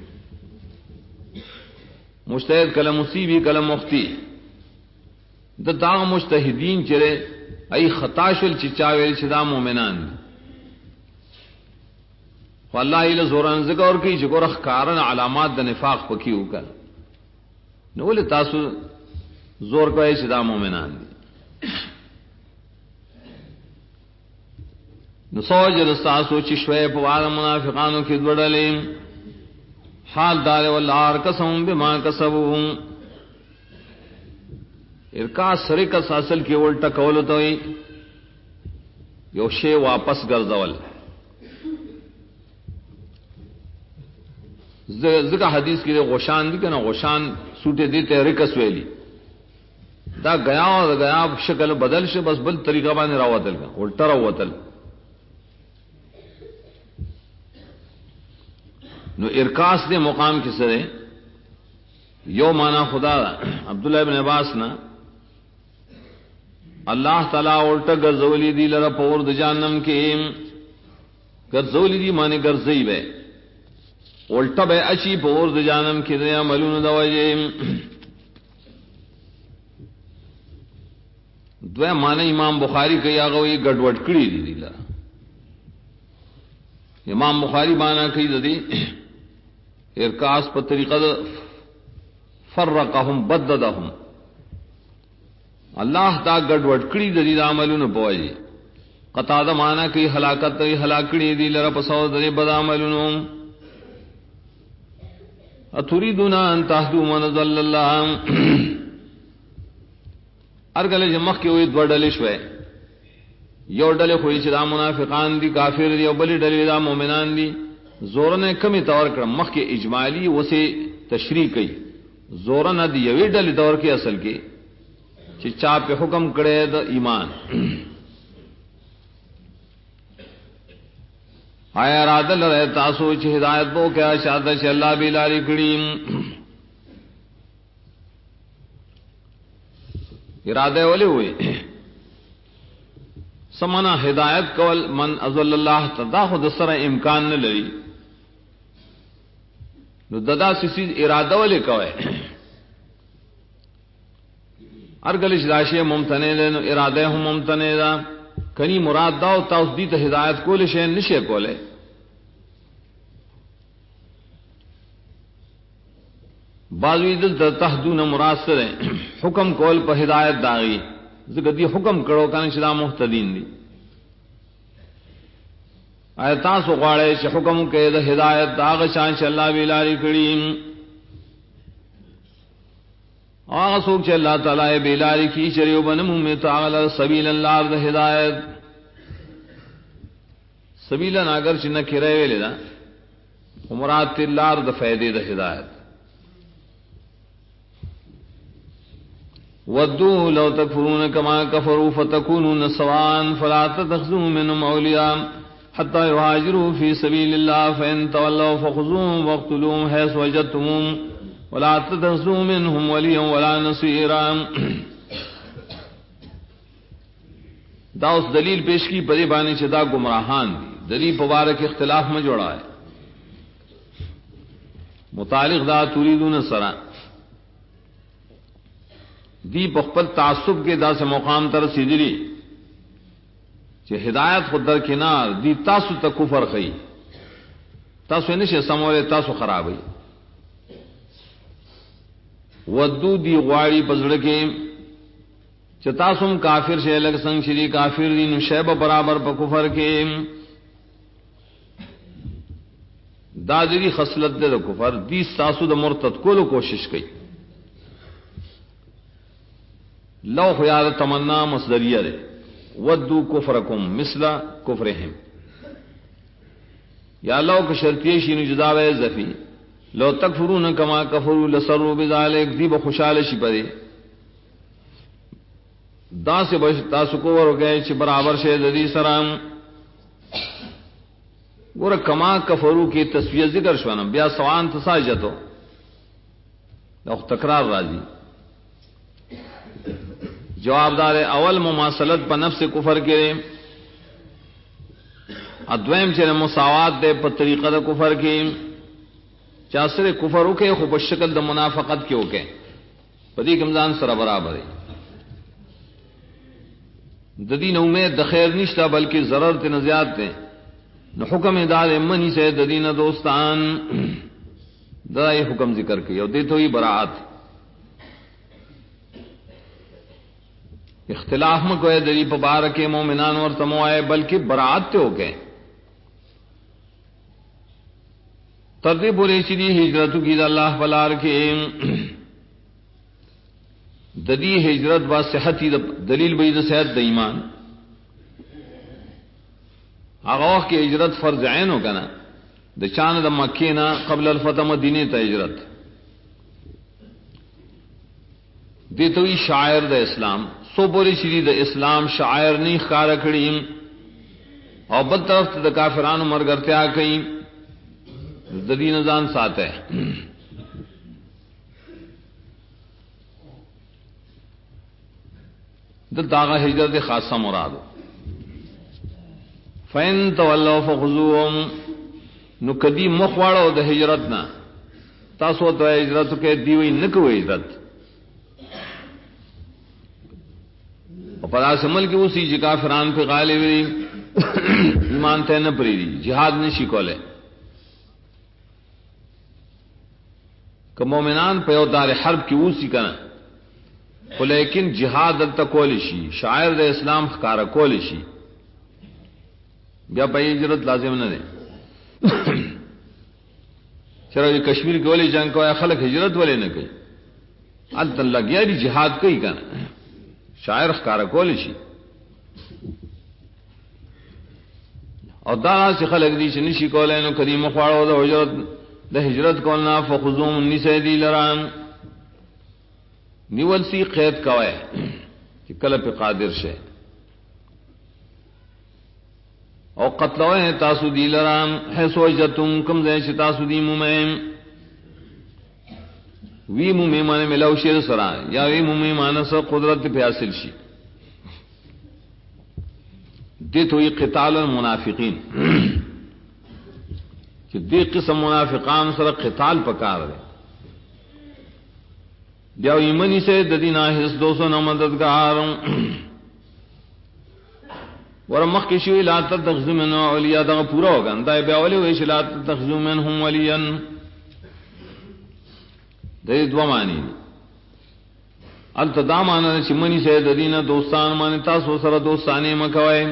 مجتہد کلم مصیبی کلم مختی دا داغ مجتہدین چرے ای خطاشل چچاویل چدا مومنان واللہ ایل زوران ذکر کی چکور اخکارن علامات دا نفاق پکیو کر نولی تاسو زور کو ای چدا مومنان دی نسوج رستاسو چشوے پوار منافقانو کی دوڑلیم حال دار واللہ قسم بما کسبوا ارکا سرکس اصل کی الٹا کول تو یو شی واپس گرځول ذکر حدیث کے لیے غشان دی کنا غشان سوٹے دیتے رکس ویلی دا گیا اور گیا شکل بدل سے بس بل طریقہ باندې راوتل کا الٹا راوتل نو ارکاس دے مقام کی سرے یو مانا خدا عبداللہ ابن عباس نا اللہ تعالی الٹا گرزولی دی لرا پور د جہنم کے گرزولی دی مانے گرزئی بے الٹا بے اچھی پور د جہنم کے دے عملون دا وجہ دوے مانے امام بخاری کئی آگا یہ گڑوڑ کڑی دی دی لرا امام بخاری مانا کئی دی ارکاس پر طریقہ فرقہم بددہم اللہ تا گڑوڑ کڑی دی دا عملون پواجی قطادہ مانا کئی ہلاکت دی ہلاکڑی دی لرا پسو دی بد عملون اتریدون ان تهدوا من ضل الله ارگل جمخ کی ہوئی دو ڈلے شوئے یو ڈلے خوئی چھ دا منافقان دی کافر دی او بلی ڈلے دا مومنان دی زورن کمی طور کر مخ کے اجمالی وسے تشریح کی زورن دی یوی ڈلے طور کی اصل کی چھ چاپ پہ حکم کرے دا ایمان آیا ارادہ لرے تاسو چھ ہدایت بو کیا شادہ چھ اللہ بھی لاری کریم ارادے والے ہوئے سمنا ہدایت کول من ازل اللہ تدا خود سر امکان نہ لری نو ددا سسی ارادہ والے کوئے ارگلش راشی ممتنے دے نو ارادے ہم ممتنے دا کنی مراد داو تاؤس دیتا ہدایت کولے شین نشے کولے بعضوی دل تحدون مراد سرے حکم کول پہ ہدایت داغی ذکر دی حکم کرو کانی چلا محتدین دی آیتاس و غاڑے چھ حکم کے دا ہدایت داغ شان چھ اللہ بیلاری کریم آغا سوک چھ اللہ تعالی بیلاری کی چریو بنمو میں تعالی سبیل اللہ دا ہدایت سبیلا ناگر چھ نکرے ویلے دا مراد تلار دا فیدے دا ہدایت ودوا لو تكفرون كما كفروا فتكونون سواء فلا تتخذوا منهم أولياء حتى يهاجروا في سبيل الله فإن تولوا فخذوهم واقتلوهم حيث وجدتموهم ولا تتخذوا منهم وليا ولا نصيرا دا اس دلیل پیش کی پری بانی چدا گمراہان دی دلیل مبارک اختلاف میں جوڑا ہے متعلق دا تريدون سرا دی بخبل تعصب کے دا سے مقام تر سیدری کہ ہدایت خود در کنار دی تاسو تا کفر خی تاسو نشے سمولے تاسو خراب ہے ودو دی غواڑی پزڑکے چھ تاسم کافر شے لگ سنگ شری کافر دی نشیب برابر پا کفر کے دادری خصلت دے دا کفر دی تاسو دا مرتد کولو کوشش کی لو خیال تمنا مصدریہ دے ودو کفرکم مثل کفرہم یا لو کہ شرطیہ شینو جداوے زفی لو تکفرون کما کفروا لسروا بذالک دی بخوشال شی پدے دا سے بش تاسو کو ور گئے چھ برابر شے ددی سلام ور کما کفروا کی تسویہ ذکر شونم بیا سوان تساجتو لو تکرار راضی جواب دار اول مماثلت پر نفس کفر کے ادویم چر مساوات دے پر طریقہ دا کفر کی چاسر کفر اوکے خوب شکل دا منافقت کے اوکے پدی کمزان سر برابر ہے ددین امید دخیر نشتا بلکہ ضرر تے نزیاد تے نو حکم دار منی سے ددین دوستان دا یہ حکم ذکر کی اور دیتو ہی براعت اختلاف میں کوئی دلی پبارک مومنان اور تموائے بلکہ برات تے ہو گئے تردی بولی چلی ہجرت کی دا اللہ بلار کے ددی ہجرت با صحتی دلیل بید صحت دا ایمان آغا وقت کی ہجرت فرض عین ہو کنا د چان د مکې نه قبل الفتح مدینه ته هجرت دې ته وی شاعر د اسلام سو پوری شری د اسلام شاعر نه ښکار کړي او بل طرف ته د کافرانو مرګرتیا کوي د دین ځان ساته د داغه هجرت خاصه مراد فین تولوا فخذوهم نو کدی مخواړو د هجرت نه تاسو ته هجرت کې دی وی نه کوي هجرت او پر اسمل کې اوسې چې کافران په غالب وي ایمان ته نه پریږي jihad نشي کوله که مومنان په یو دار حرب کې اوسې کنه خو لیکن jihad دلته کول شي شاعر د اسلام ښکارا کول شي بیا په هجرت لازم نه ده چرای کشمیر کې ولې جنگ کوي خلک هجرت ولې نه کوي الته لګیا دي jihad کوي کنه شاعر ښکارا کول شي او دا چې خلک دي چې نشي کولای نو کریم خواړو د هجرت کولنا فخذوم النساء لران نیول سی قید کوي چې کله په قادر شه او قتلوه تاسو دی لران حيث وجدتم کم ځای چې تاسو دی مومم وی مومم باندې ملو شیر سره یا وی مومم مانس قدرت په حاصل شي دته وی قتال المنافقین چې دې قسم منافقان سره قتال پکار دی بیا ایمانی سے ددینا حس 200 نو مددگار ورمخ کی شوی لا تتخذوا من اولیاء دا پورا ہوگا دا بیا اولی ویش لا تتخذوا منهم ولیا دې دو معنی التدامانه چې منی سے ددینا دوستان معنی تاسو سره دوستانه مکوي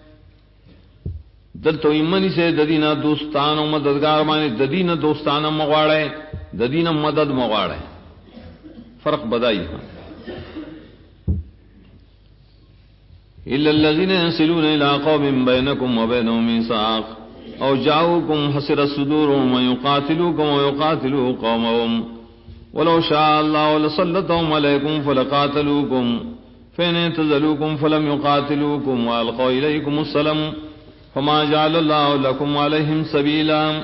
دلته ایمانی سے ددینا دوستان او مددگار معنی ددینا دوستانه مغواړي ددینا مدد مغواړي فرق بدائی إلا الذين يصلون إلى قوم بينكم وبينهم ميثاق أو جاءوكم حسرت صدورهم ويقاتلوكم ويقاتلوا قومهم ولو شاء الله لسلطهم عليكم فلقاتلوكم فإن اعتزلوكم فلم يقاتلوكم وألقوا إليكم السلام فما جعل الله لكم عليهم سبيلا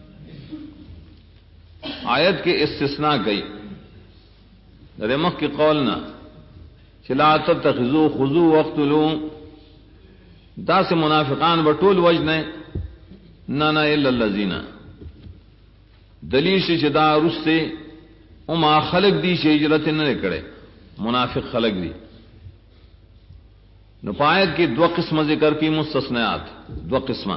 آیت کے استثناء گئی رمخ کی قولنا چلا تتخذوا خذوا واقتلوا دا سے منافقان بطول وجنے نانا الا الذین دلیل سے چدا رس سے اما خلق دی سے ہجرت نہ کرے منافق خلق دی نپایت کی دو قسم ذکر کی مستثنیات دو قسم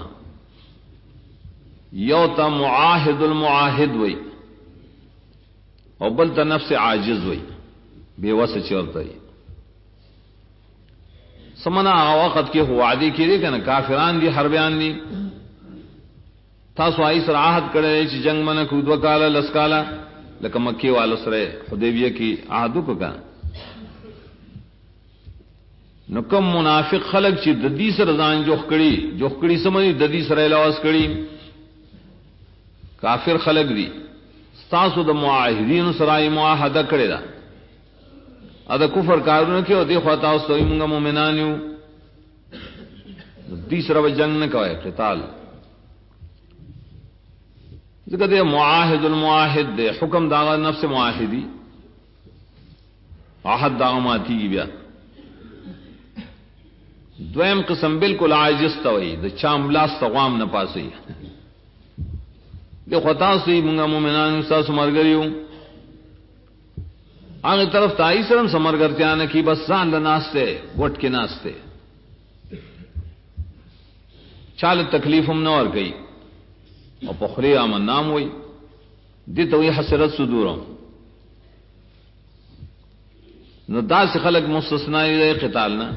یو تا معاہد المعاہد وئی اور بل تا نفس عاجز وئی بے وس چورتا ہی سمنا وقت کے وعدے کی دے کہ نا کافران دی حربیان دی تاسو آئی سر عہد کرے چی جنگ من کود وکالا لسکالا لکہ مکی والا سر حدیبیہ کی عہدو کو کہا نو کم منافق خلق چی ددی سر زان جوخ کڑی سمنی ددی سر علاوز کڑی کافر خلق دی ستاسو دا معاہدین سرائی معاہدہ کرے دا ادا کفر کارونه کې او دی خوا تاسو ته موږ مؤمنان یو دې سره جنگ نه کوي قتال ځکه دې معاهد المعاهد دې حکم دا نفس معاهدی عهد دا ماتی بیا دویم قسم بالکل عاجز توي د چام لاس تغام نه پاسي دې خوا تاسو موږ مؤمنان تاسو مرګریو آگے طرف تائی سرم سمرگرتیا نے کی بس ځان له ناستے وٹ کے ناستے چال تکلیف ہم نہ اور گئی اور پخری امن نام ہوئی دت ہوئی حسرت صدورم نو دا سے خلق مستثنائی دے قتال نہ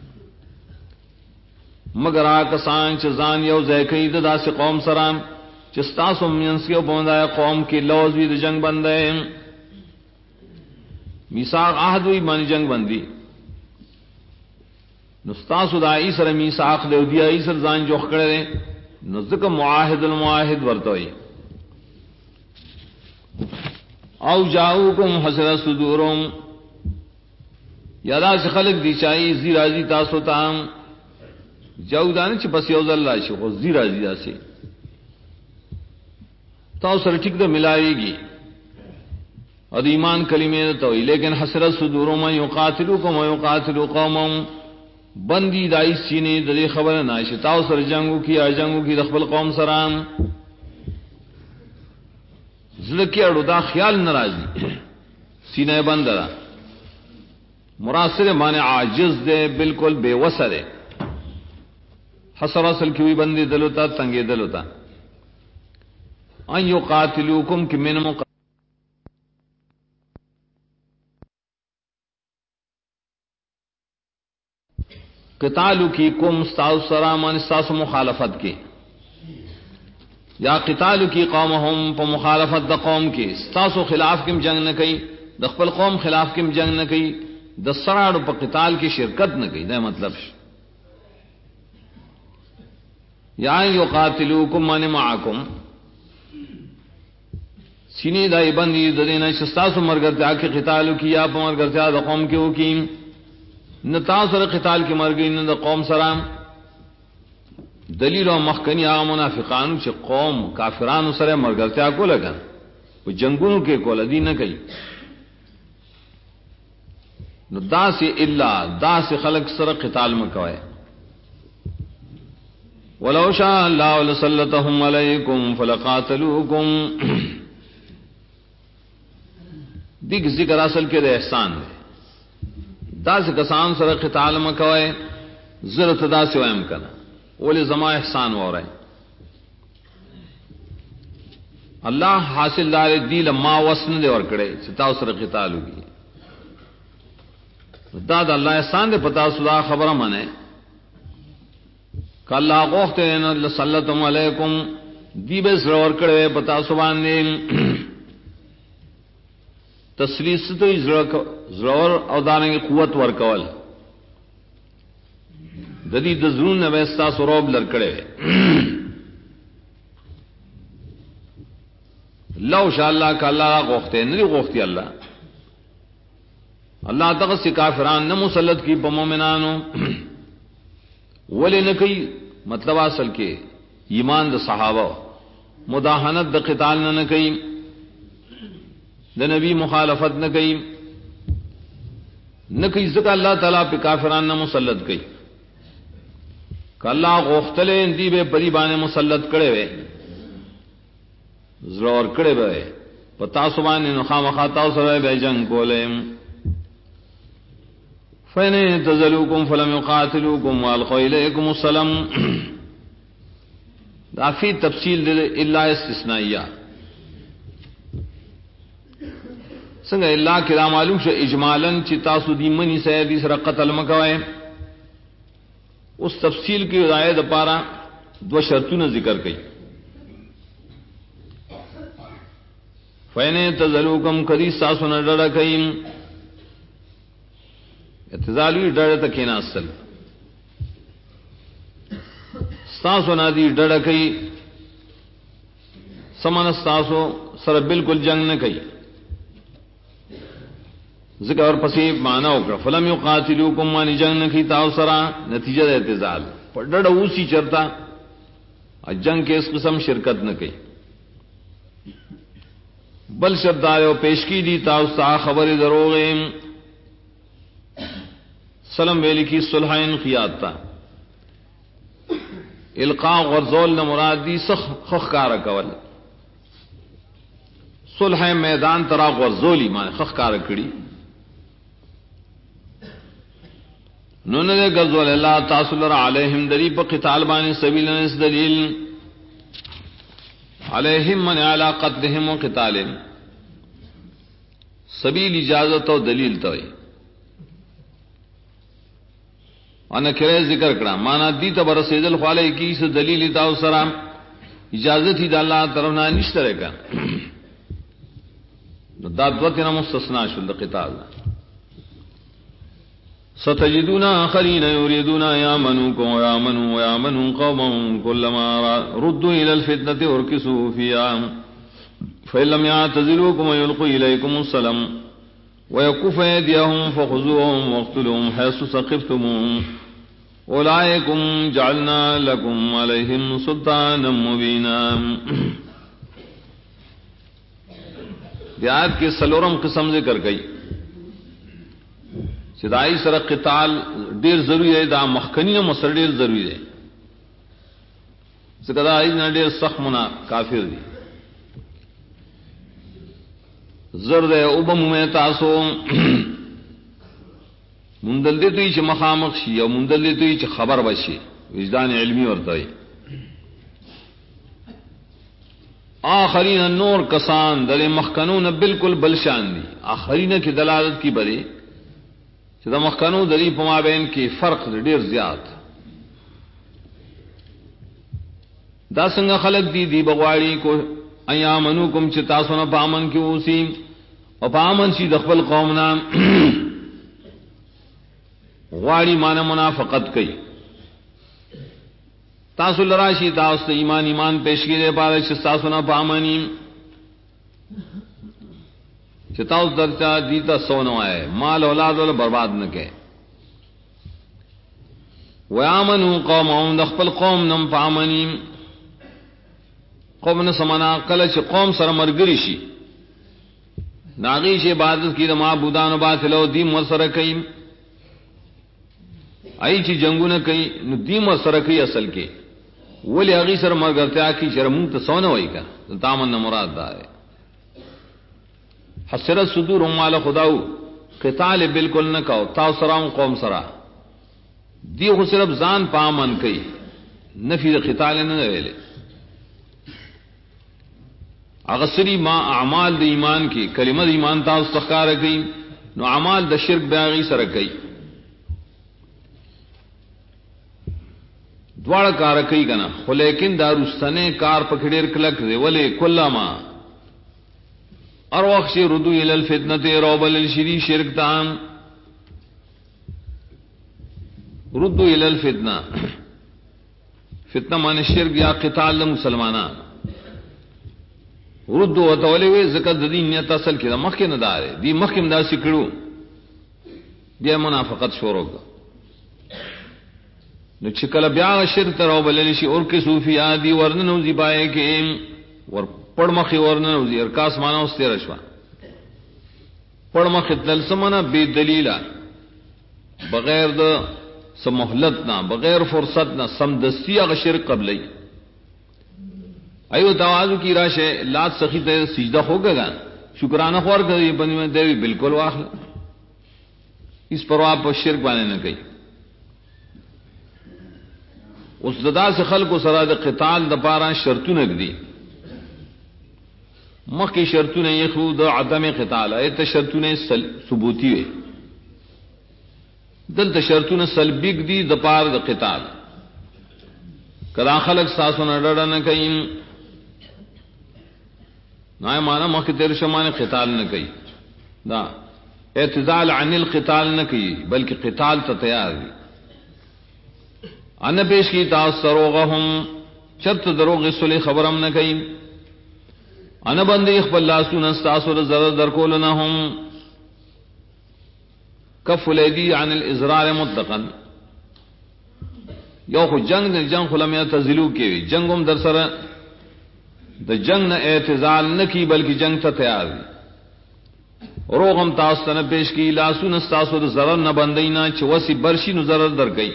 مگر آکسان چ ځان یو ځای دا سے قوم سرام چستاسو منس کے بوندا قوم کی لوز بھی جنگ بندے میثاق عہد وی مانی جنگ بندی نستاسو دا ایسر میثاق دے دی ایسر ځان جوخ کړي نزدک معاہد المعاہد ورتوئی او جاؤکم حسرت صدورم یادا سے خلق دی چاہی زی راضی تاسو تام جاؤ دانے چھ پس یوز اللہ شی خو زی راضی دا سے تاو سر ٹھیک دا ملائے گی اور ایمان کلمے توئی لیکن حسرت صدورم یقاتلوکم ویقاتلو قومم بندی دائی سینے دے خبر نائش تاو سر جنگو کی دخبل قوم سرام زلکی اڑو دا خیال نرازی سینہ بند را مراسل مانے عاجز دے بالکل بے وسع دے حسر اصل کی ہوئی بندی دلوتا تنگے دلوتا ان یقاتلوکم کی من قتالو کی کم ستاو سرامان ستاسو مخالفت کی یا قتالو کی قومہم پا مخالفت دا قوم کی ستاسو خلاف کم جنگ نہ کئی دا خپل قوم خلاف کم جنگ نہ کئی دا سراڑو پا قتال کی شرکت نہ کئی دا مطلب یا یقاتلوکم من معاکم سینی دائی بندی دینا ستاسو مرگرتیا کی قتالو کی یا پا مرگرتیا دا قوم کی وکیم نتا سر قتال کی مرگی نہ قوم سرام دلیل و مخکنی آغا منافقانو چھ قوم کافرانو سر مرگرتیا کو لگن وہ جنگونو کے کو لدی نہ کئی نو دا سے اللہ دا سے خلق سر قتال مکوئے ولو شاء اللہ لسلطہم علیکم فلقاتلوکم دیکھ ذکر اصل کے دے احسان دے دا سے کسان سر قتال مکوئے ضرورت دا سے ویم کنا اولی زما احسان ہو رہے اللہ حاصل دار دیل ما وسن دے ورکڑے ستاو سر قتال ہوگی دا اللہ احسان دے پتا صدا خبر منے کہ اللہ غوختے ہیں لسلطم علیکم دی بے سر ورکڑے پتا سبان دے تسلیس تو زرور او دارنگی قوت ورکول ددی دزرون نے ویستا سروب لڑکڑے لو شاء اللہ کا اللہ غوختے نہیں غوختی اللہ اللہ تغسی کافران نہ مسلط کی بمومنانو ولی نہ کئی مطلب اصل کے ایمان دا صحابہ مداحنت دا قتال نہ کئی دا نبی مخالفت نہ کئی ذکر اللہ تعالیٰ پہ کافران نہ مسلط کئی کہ اللہ غوختلے اندی بے پری بانے مسلط کڑے وے ضرور کڑے بے پتا سبانے نخام خاتاو سرے بے جنگ کولے فَإِنِ اعْتَزَلُوكُمْ فَلَمْ يُقَاتِلُوكُمْ وَأَلْقَوْا إِلَيْكُمُ السَّلَامَ کافی تفصیل دے الا استثنائیہ سنگا اللہ کی را معلوم شو اجمالاً چی تاسو دی منی سیدی سر قتل مکوائے اس تفصیل کی رائد پارا دو شرطوں ذکر کئی فَإِنِ اعْتَزَلُوكُمْ کدی ساسو نہ ڈڑا کئی اعتزالوی ڈڑا تکینا اصل ساسو نہ دی ڈڑا کئی سمن ساسو سر بالکل جنگ نہ کئی ذکر اور پسیب مانا ہوگا فلم یقاتلوکم مانی جنگ نہ کی تاو سرا نتیجہ اعتزال پر ڈڑا اوسی چرتا اور جنگ کے اس قسم شرکت نہ کی بل شردائیو پیشکی دی تاو سا خبر دروغیم سلم ویلی کی صلحین خیات تا القاء غرزول نہ مراد دی خخکار کول صلح میدان ترا غرزولی مانے خخکار کڑی نون دے غزول اللہ تاسل علیہم دری پا قتال بانی سبیل اس دلیل علیہم من علا قتلہم و قتالہم سبیل اجازت و دلیل توئی انا کرے ذکر کرا مانا دی تبر سیدل خوالے کی اس دلیل تاو سرام اجازت ہی دا اللہ طرفنا نشترے کا دادوتنا مستثناء شل قتال ستجدون آخرین یریدون یامنوکم ویامنوا قومهم كلما ردوا الى الفتنة ارکسوا فیہا فإن لم يعتزلوكم ويلقوا إليكم السلام ويكف أيديهم فخذوهم واقتلوهم حيث ثقفتموهم أولئكم جعلنا لكم عليهم سلطانا مبينا. دیات کے سلورم قسم ذکر گئی چدائی سر قتال ډیر ضروری ہے دا مخکنی مسر ډیر ضروری ہے سکدائی نہ ډیر سخت منا کافر دی زرد اوبم میں تاسو مندل دے تو مخامخ شی او مندل دے تو خبر بشی وجدان علمی ورته آخرین نور کسان در مخکنون بالکل بلشان دی آخرین کی دلالت کی بری چدا مخکنو دری پما بین کی فرق ډیر زیات دا څنګه خلق دی بغواړي کو ایامنوکم چې تاسو نه پامن کې اوسئ او پامن شي د خپل قوم نام غواړي مان منافقت کوي تاسو لراشي تاسو ایمان پیش کړي پاره چې تاسو نه پامنی چې تاسو درچا دیتا سونو ہے مال اولاد ول برباد نہ کړي ویامنوا قومهم د خپل قوم نم پامنی قوم نے سمانا کل چ قوم سر مرګري شي ناغي شي عبادت کی د معبودان باطلو دیم ور سره کوي ای چې جنگونه کوي نو دیم ور سره کوي اصل کې ولی هغه سره مرګرتیا کی شرمون ته سونه وای کا تامن مراد دا ہے حسرت صدور مال خداو قتال بالکل نہ کاو تا سرام قوم سرا دی خو صرف ځان پامن کوي نفی قتال نه ویلې اغسری ما اعمال د ایمان کی کلمہ د ایمان تا استخار کی نو اعمال د شرک بیاغی سره کی دواړه کار کوي کنه خو لیکن دارستنه کار پکړیر کلک دی ولې کلما اور وخت ردو ال الفتنه روبل الشری شرک تام ردو ال الفتنه فتنه معنی شرک یا قتال مسلمانان ردو وتولې وې زکه د دین نیت اصل کې مخکې نه دار دی مخکې دا سکړو بیا منافقت شروع نو چې کله بیا شرک تر او بلل شي اور کې صوفیا دی ورننو زی پائے کې ور پړمخي ورننو زی ارکاس معنا اوس تیر شوا پړمخي تل سمنا بے دلیلا بغیر د سمحلت نہ بغیر فرصت نہ سم دستی هغه شرک قبلی ایو توازو کی راشه لات سخی ته سجدہ ہو گا شکرانہ خور کری بندی میں دیوی بالکل واخل اس پر آپ شرک بانے نہ گئی اس ددا سے خلق و سراد قتال دپارا شرطوں نہ دی مخی شرطوں نے یہ خود عدم قتال ہے تو شرطوں نے ثبوتی ہوئے دل تشرطوں نے سلبیک دی دپار د قتال کدا خلق ساسو نہ ڈڑا نہ کہیں نہ مانا مخ تیر شمان قتال نہ کئی دا اعتزال عن القتال نہ کی بلکہ قتال تا تیار دی ان پیش کی تاثروغهم چرت دروغ صلح خبرم نہ کئی ان بندی اخبر اللہ سن استاثر زر در کولنهم کف الیدی عن الازرار مطلقا یو خو جنگ نے جنگ خلم یعتزلو کی جنگم در سر د جنگ نہ اعتزال نہ کی بلکہ جنگ تا تیار دی روغم تاسو نہ پیش کی لاسو نستاسو د ضرر نہ بندینا چوسی برشی نو ضرر در گئی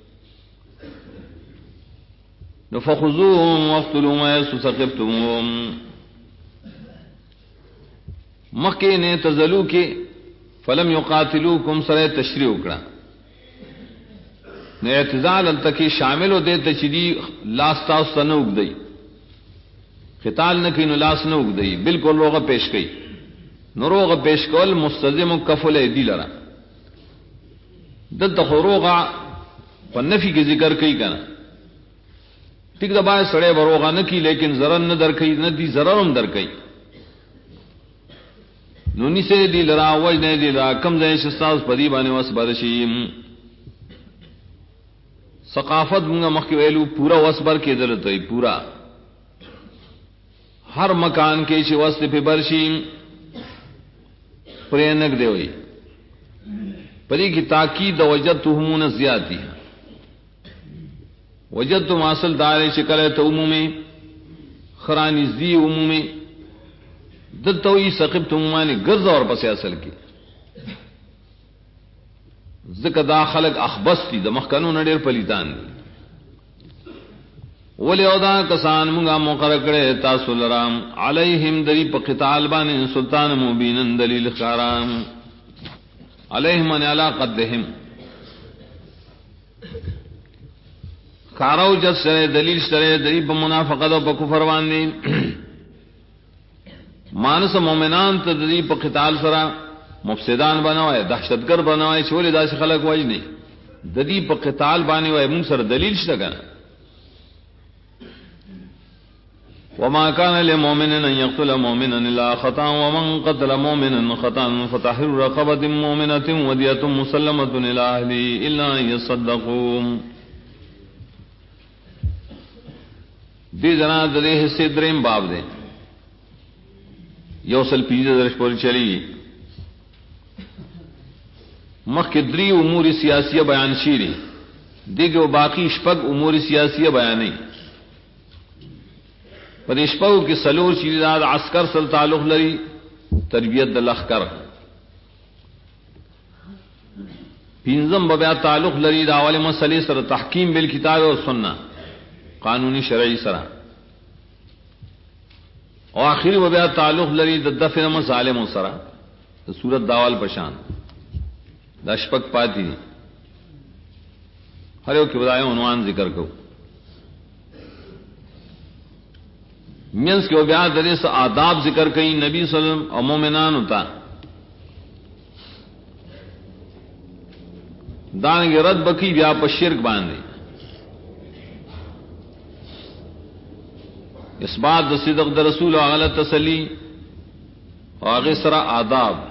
فخذوهم واقتلوهم ما ثقفتموهم مکے نے تزلو کے فلم یقاتلوکم سر تشریح کړه نے اعتزال التکی شامل ہو دے تچدی لاس تاسو نہ وګدی قتال نہ کینو لاس نہ وګدی بالکل روغه پیش کئ نو روغه پیش کول مستلزم کفل دی لرا دلته روغه په نفی کې ذکر کئ کنه ٹھیک دبا سڑے بروغا نہ کی لیکن ضرر نہ در کئی نہ دی ضرر ہم در کئی نونی سے دی لرا وجنے دی لرا کم دے شستاز پدی بانے وصبر شیم ثقافت منگا مخی ویلو پورا وصبر کے دلتوئی پورا ہر مکان کے چی وسط پہ برشیم پرینک دے ہوئی پدی کی تاکید وجدتہمون زیادتی ہے وجدتم اصل دارے چکلے تو عمومی خرانی زی عمومی دلتوئی سقبتم مانی گرز اور پس اصل کی ذکر دا خلق اخبستی دا مخکنو نڈیر پلیتان دی ولی اودا کسان منگا مقرکڑے تاسو لرام علیہم دری پا قتال بانی سلطان مبین دلیل خارام علیہم ان علا قدہم خاراو جت سرے دلیل سرے دری پا منافقت و پا کفر باندی مانس مومنان تا دری پا قتال سرا مفسدان بناوائے دہشت گر بناوائے چولی دا سے خلق واج نہیں دری پا قتال بانی وائے مون سر دلیل شتا وما كان لمؤمن ان يقتل مؤمنا الا خطأ ومن قتل مؤمنا خطأ فتحرير رقبة مؤمنة ودية مسلمة الى اهله الا ان يصدقوا دی جنا دے حصے دریم باب دے یوصل پیجے درش پر چلی مخدری امور سیاسیہ بیان شیری دیگه باقی شپگ امور سیاسیہ بیان نہیں پر اشپو کی سلور شیرداد عسکر سل تعلق لری تربیت لخکر پینزم ببیا تعلق لری داول مسئلے سر تحکیم بالکتاب و سنہ قانونی شرعی سرا اور آخری ببیا تعلق لری دفع مظالم و سرا صورت داول پشان دا اشپک پاتی ہر ایک کی بدائے عنوان ذکر کرو منس کے بیا درس آداب ذکر کئی نبی صلی اللہ علیہ وسلم اور مومنان ہوتا دان کے رد بکی بیا پر شرک باندھے اس بات صدق در رسول و غلط تسلی اور آگے سرا آداب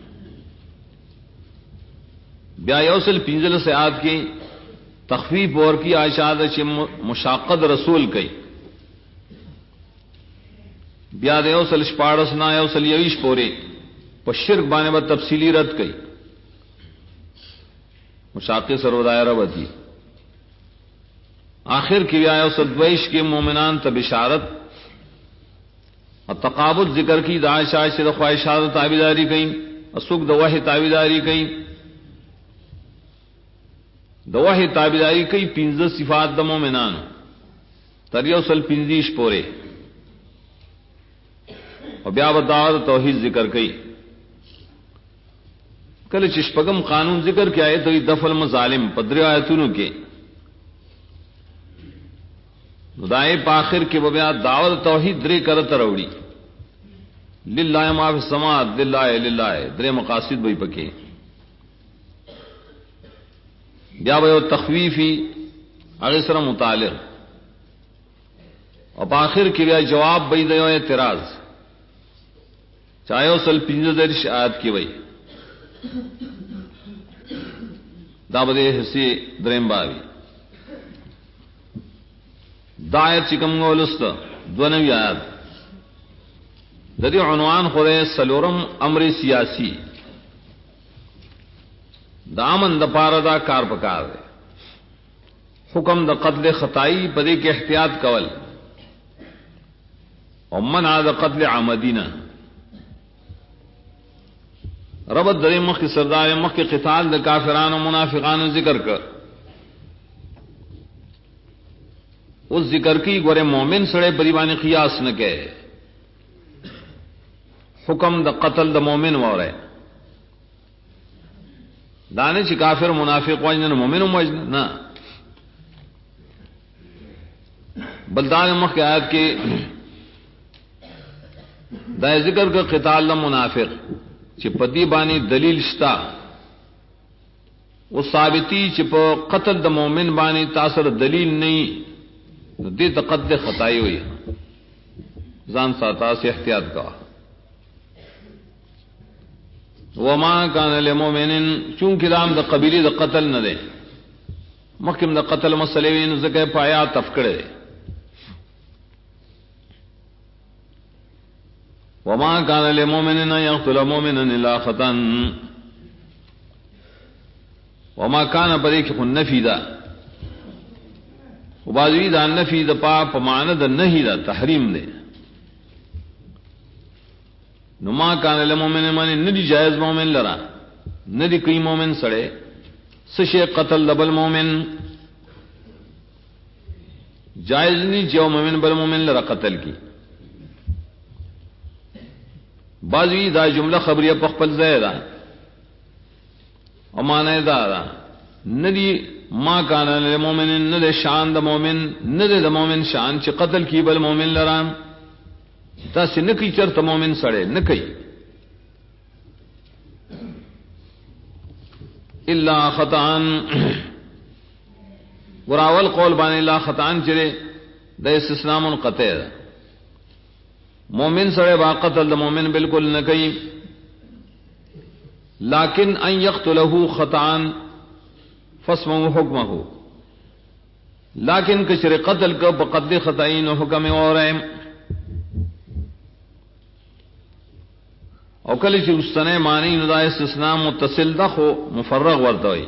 بیا یوصل پینزل سے آد کی تخفیف اور کی آشاد مشاقت رسول کئی بیا دے یوصل شپاڑس نا یوصل یویش پورے پر شرک بانے با تفصیلی رد کئی مشاقت سرودائے ربتی آخر کی بیا یوصل دویش کے مومنان تبشارت اور تقابل ذکر کی داعش آج سے خواہشات تابیداری کئی اسوک دواہ تابیداری کئی دواہ تابیداری کئی پینزہ صفات دا مومنان تریوصل پینزیش پورے اور بیا دعوت توحید ذکر کئی کل چشپگم قانون ذکر کیا ہے تو یہ دفع المظالم پدری آیتونوں کے دائیں پاخر کے بیا دعوت توحید درے کرت روڑی للہ ما فی السماوات للہ للہ درے مقاصد بھئی پکے بیا بھئی تخویفی اغسر متعلق اور پاخر کے بیا جواب بھئی دیو اعتراض چاہے اصل پنجدرش آیت کی وئی دابدے حصے درم باوی دایت چکم گولست دونوی آیت ددی عنوان خورے سلورم امر سیاسی دامن دا پارا دا کار پکار دے حکم دا قتل خطائی پدے کے احتیاط کول اور منع دا قتل عمدینہ ربط درے مخ کی سردار مخ کے قتال دا کافران و منافقان ذکر کر اس ذکر کی گورے مومن سڑے بریبان قیاس نہ کہے حکم دا قتل دا مومن وارے دانے چی کافر منافق واجن مومن واجن نا بلدان مخ کے آیت کے دا ذکر کا قتال دا منافق چی پدی بانی دلیل شتا وہ ثابتی چی پا قتل دا مومن بانی تاثر دلیل نہیں دی تا قتل خطائی ہوئی زان ساتا سے احتیاط کا وما كان لمؤمن چونکہ دام دا قبیلی دا قتل نہ دے مخکم دا قتل مسلوین زکے پایا تفکڑے وما كان لمؤمن ان يقتل مؤمنا الا خطأ وما كان بریک النفی دا وبعضی دا نفی دا پا پماند نہیں دا تحریم دے نما کان للمؤمن من ندی جائز مومن لرا ندی کئی مومن سڑے سشے قتل دبل مومن جائز نہیں جو مومن بل مومن لرا قتل کی بعضی دا جملہ خبریہ پخپل زیدہ امانے دارا ندی ما کان للمؤمن ندی شان دا مومن ندی دا مومن شان چی قتل کی بل مومن لرا تاسی نکی چرت مومن سڑے نکی الا خطان وراول قول بانی الا خطان چرے دا استثناء منقطع دا مومن سڑے با قتل دا مومن بالکل نکی لیکن ان یقتلہ خطان فاسمہ حکمہ لیکن کچر قتل کو بقتل خطائین حکم اور او کلی چی استنے معنی ندا استثناء متصل دا خو مفرغ ورتوئی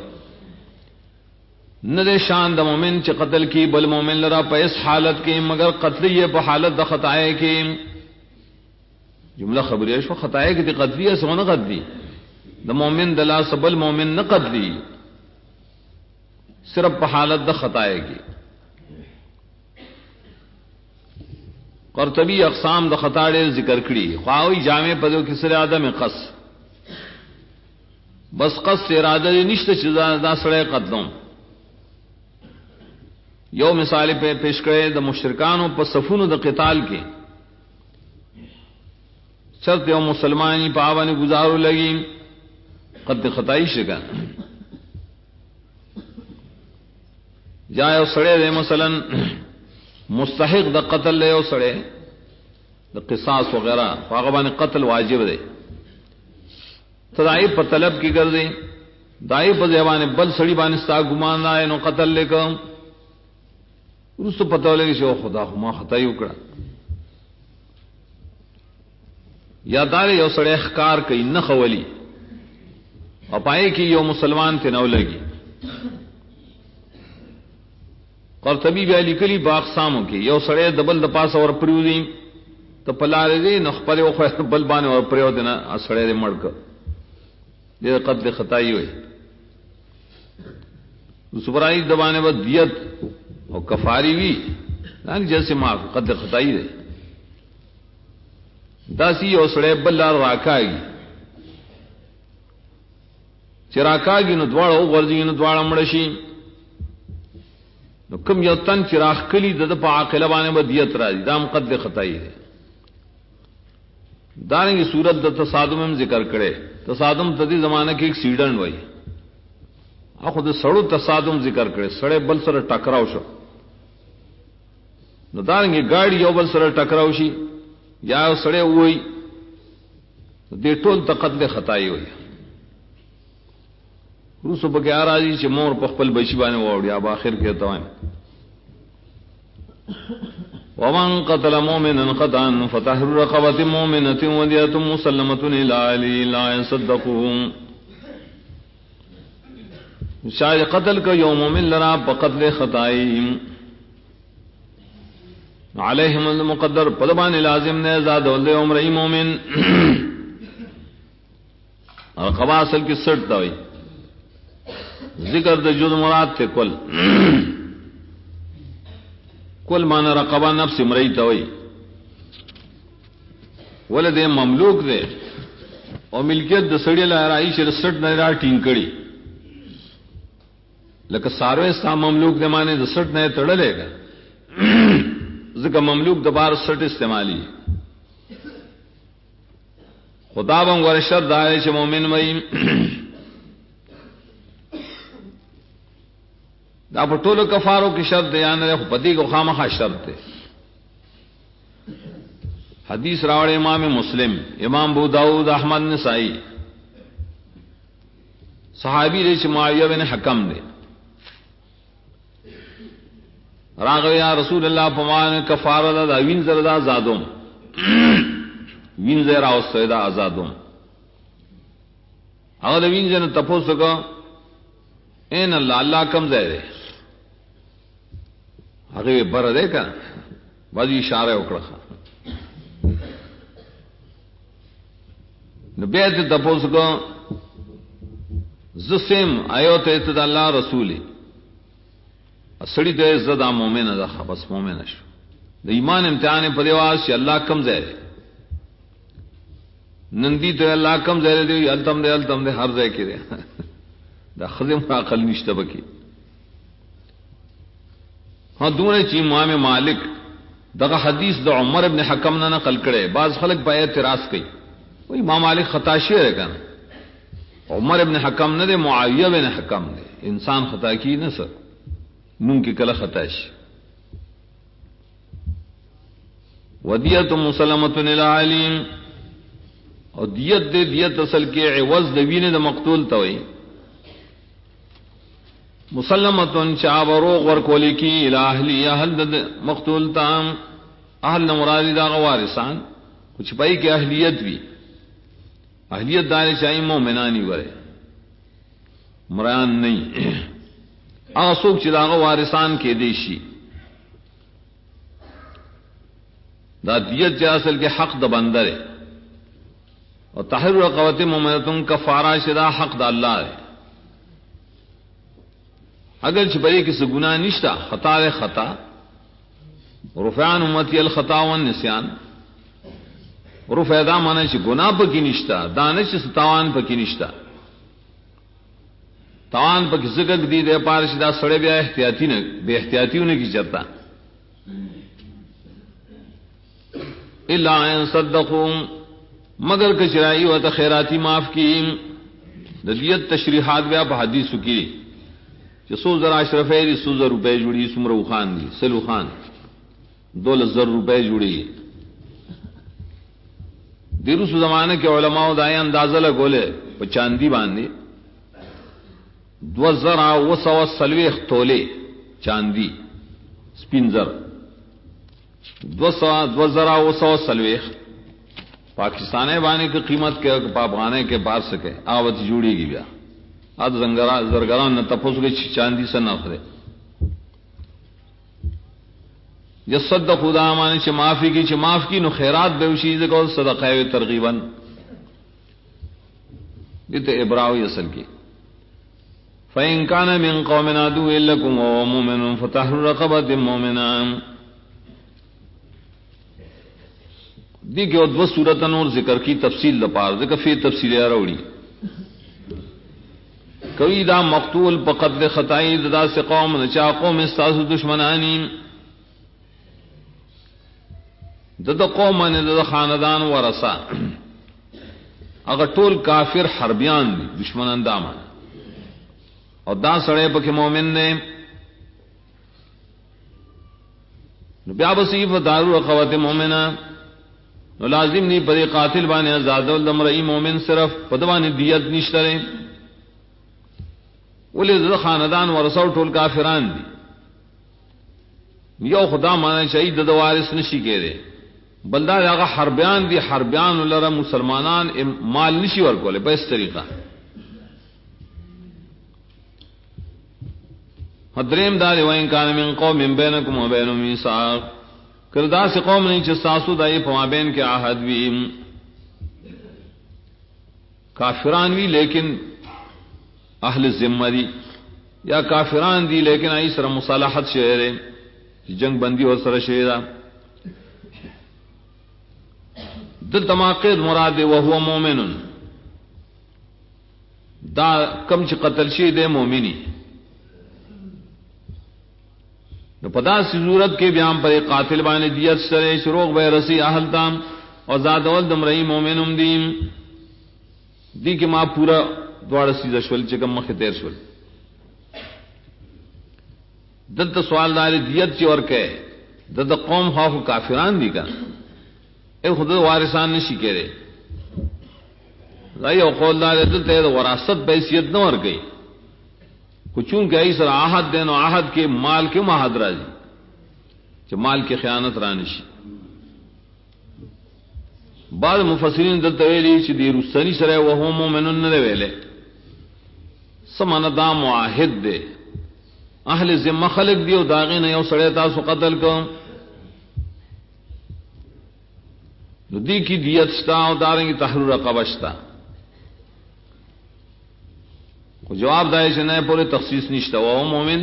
ندے شان دا مومن چی قتل کی بل مومن لرا پا اس حالت کی مگر قتلی پا حالت دا خطائے کی جملہ خبریش پا خطائے کی تی قتلی ہے سو نہ قتلی دا مومن دلا سبل مومن نہ قتلی صرف پا حالت دا خطائے کی قرطبی اقسام دا خطاڑے ذکر کری خواہوی جامع پدو کسر آدم قص بس قص ارادہ نشت چیزا دا سڑے قتلوں یو مثال پہ پیش کرے دا مشرکانوں پا صفون دا قتال کے شرط یو مسلمانی پاوانی گزارو لگی قتل خطائی شکا جائے سڑے دے مثلا مستحق دا قتل لے او سڑے دا قصاص وغیرہ فاغبان قتل واجب دے تدائی پر طلب کی کر دے دائی پر زیبان بل سڑی بانستا گمان آئے نو قتل لے کر اس تو پتہ لے کہ خدا ما خطائی اکڑا یا دارے یو سڑے اخکار کئی نخولی اور پائے کی یو مسلمان تے نو لگی قرطبی بیا لیکلی باقساموں کی یو سڑے دبل دپاس اور پریو دی تو پلارے دی نخپرے و خواہ بل بانے اور پریو دینا سڑے دے مڑ کر دے قتل خطائی ہوئی سپرائی دبانے با دیت اور کفاری بھی جیسے معاف قتل خطائی دے داسی یو سڑے بل لار راکائی چراکاگی نو دوارا او غرزی نو دوارا مڑشی نو کم یو تن چراغ کلی د پا عاقلہ بانے با دیت راجی دام قتل خطائی ہے دارنگی صورت د تصادم ہم ذکر کرے تصادم تدی زمانہ کی ایک سیڈن وئی آخو د سڑو تصادم ذکر کرے سڑے بل سر ٹکراو شو نو دارنگی گاڑی یو بل سر ٹکراو شی یا سڑے ہوئی دے ٹول تا قتل خطائی ہوئی روسو پکے آراجی چھ مور پخپل بچی بانے واؤڑی اب آخر کہتا ہے ومن قتل مومنا خطأ فتحرير رقبة مؤمنة ودية مسلمة إلى أهله لا يصدقون شاید قتل کا یوم مومن لرا بقتل خطائی علیہم المقدر پدبان لازم نے زاد ولد عمر مومن رقبہ اصل کی سٹ دوئی ذکر د جز مراد تے کل کل مانا رقبہ نفس امرئی توئی ولد مملوک دے اور ملکیت د سڑی لہرائی شر سٹ نہ ٹینگ کڑی لکہ ساروے سا مملوک دے مانے د سٹ نہ تڑلے گا ذکر مملوک دبار سٹ استعمالی خدا بم ورشد دائے چ مومن وئی دا پٹول کفاروں کی شرط یان پتی کو خامخواہ شرط ہے حدیث راوڑ امام مسلم امام ابو داؤد احمد نسائی صحابی دے چې معاویہ بن حکم دے راغ یا رسول اللہ پمان کفارہ دا وین زردا زادوم وین زرا او سیدا آزادوم اگر وین جن تپو سکا این اللہ اللہ کم زیرے اگر بر دے کا بازی اشارہ اکڑا بیت تپو سکا زسیم آیو تیتد اللہ رسولی سڑی تے زدا مومن دا بس مومن شو دا ایمان امتحان پدیواز چی اللہ کم زیرے نندی تے اللہ کم زیرے دے التم دے ہر زیر کے دے دا خزم عقل نشتہ بکی ہاں دونے چی امام مالک دا حدیث دا عمر ابن حکم نا نقل کرے بعض خلق پہ اعتراض کی وہ امام مالک خطا شعر ہے کہنا عمر ابن حکم نہ دے معاویہ بن حکم دے انسان خطا کی نہ سر نون کی کلا خطاش ودیت مسلمۃ للعلیم اور دیت دے دیت اصل کے عوض دوین دا مقتول توئی مسلمۃ چاوروغ ور کولی کی الہلی اہل مقتول تام اہل نمرادی دا وارثان کچھ پائی کہ اہلیت بھی اہلیت دار چاہیے مومنانی ورے مران نہیں آسوک چراغ وارثان کے دیشی دا دیت چا اصل کے حق دا بندر ہے اور تحریر رقبت مومنتن کفارہ شدہ حق دا اللہ ہے اگر چھپری کسی گناہ نشتا خطا رے خطا رفعان امتی الخطا والنسیان رفع دا مانا چی گناہ پا کی نشتا دانا چی ستاوان پا کی نشتا تاوان پا کی زکک دی دے پارش دا سڑے بے احتیاطی ہونے کی چرتا اللہ ان صدقون مگر کچرائی و تخیراتی معاف کی دیت تشریحات بیا پا حدیث کی کہ 100,000 اشرف ہے 100,000 روپے جوڑی سمرو خان دی سلو خان 2,000 روپے جوڑی دیروس زمانے کے علماء دائیں اندازہ لگولے پا چاندی باندے 2,200 تولے چاندی سپینزر 2,200 پاکستانے بانے کی قیمت کے پاپانے کے پار سکے آوت جوڑی گی بیا آد زرگران نہ تپوس گئی چاندی سے نہ خرے جس صدق خدا مانے چھ معافی کی چھ معاف کی نو خیرات بے وشید کو صدقہ ترغیباً دیتے ابراوی اصل کی فَإِن كَانَ مِن قَوْمٍ عَدُوٍّ لَكُمْ وَهُوَ مُؤْمِنٌ فَتَحْرِيرُ رَقَبَةٍ مُؤْمِنَةٍ دیکھو دو صورتن اور ذکر کی تفصیل لپار ذکر فی تفصیل اروڑی کوئی دا مقتول پا قتل خطائی دا سے قوم نچا قوم استاسو دشمنانی دا قوم نے دا خاندان ورسا اگر طول کافر حربیان دی دشمنان دامان اور دا سڑے پا کہ مومن نے بیا بصیف دارو رقوات مومنہ نو لازم نہیں پدے قاتل بانے آزاد الدمرئی مومن صرف پدوانی دیت نشترے ولی دا خاندان ورسو ٹول کافران دی یو خدا مانا چاہی دا وارث نشی کے دے بلدہ اگا حربیان دی حربیان لرا مسلمانان مال نشی ورکولے با اس طریقہ حدریم دا دی وین کان من قوم من بینکم و بینم میثاق کردہ سے قوم نہیں چستاسو دائی پمابین کے آہد بھی کافران بھی لیکن اہل ذمہ دی یا کافران دی لیکن آئی سر مصالحت شہرے جنگ بندی اور سر شہرہ دل تماقید مراد وہو مومن دا کم چ قتل شید مومنی نو پدا سی ضرورت کے بیان پر قاتل بانے دیت سرے شروع بے رسی اہل تام اور زاد ول دمرئی مومنم دیم دی کہ ما پورا دوڑ سیدہ شول چکم مخ تیر شول دلتا سوال داری دیت چی اور کہے دلتا قوم خوف کافران دی کا اے خود وارثان نشی کہہ رہے رای او قول دار دلته وراثت په حیثیت نه ور گئی کو چون کہ ایسر عہد دین او عہد کے مال کے معاہد راځي چې مال کې خیانت رانشي. بعض مفسرین دلته ویلي چې دی رسنی سره وه مؤمنون نه ویلې سمانه دا معاهد دی اهل ذمه خلق دی او داغه نه یو سړی تاسو قتل کوم نو دی کی دیت شتا او دارنګ تحریر رقبه شتا. کو جواب دای چې نه پورے تخصیص نشتا او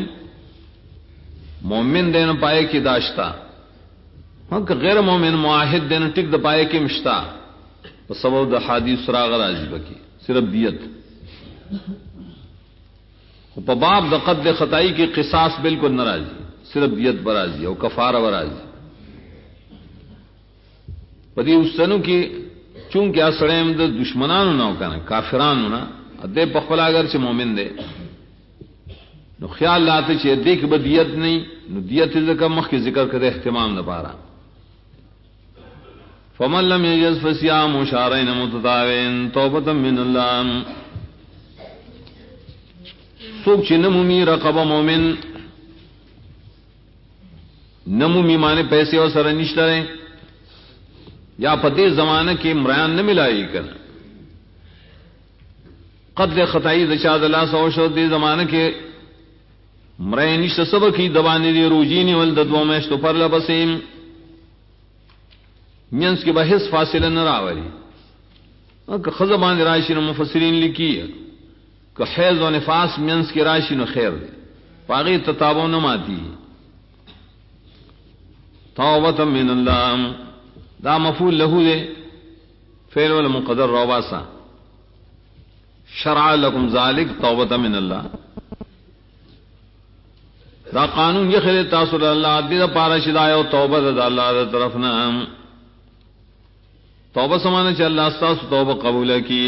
مومن دین پائے کی داشتا ہاں کہ غیر مومن معاہد دین ٹک د پائے کی مشتا تو سبب د حدیث راغ راضی بکی صرف دیت په باب د قد خطائی کی قصاص بالکل ناراضی صرف دیت برازی او کفارہ برازی پدی اسنو کی چونکہ اسڑیم د دشمنانو نو کنه کافرانو نا ادے پخلا اگر چ مومن دے نو خیال لاتے چھے دیکھ بدیت نہیں نو دیت ذکر مخ کی ذکر کرے اہتمام نہ پارا. فمن لم یجز فصیام شهرین متتابعین توبۃ من اللہ سوک چھ نمومی رقبہ مومن نمومی مانے پیسے اور سر نشترے یا پتے زمانہ کے مریان نہ ملائی کر قتل خطائی دشاد اللہ سوشو دے زمانہ کے مرے نشت سبق کی دوانی دی روجینی والددو میں اشتو پر لبسیم منس کی بحث فاصلہ نہ راوری کہ خزبان راشی نو مفسرین لکی کہ حیض و نفاس منس کی راشی نو خیر دے پاگی تتابو نماتی توبتا من اللہ دا مفعول لہو دے فعل والمقدر روباسا شرع لکم ذالک توبتا من اللہ دا قانون یہ خیر تاثر اللہ دی دا پارا شدایو توبہ دا اللہ دا طرفنا توبہ سمانا چا اللہ استاس توبہ قبول کی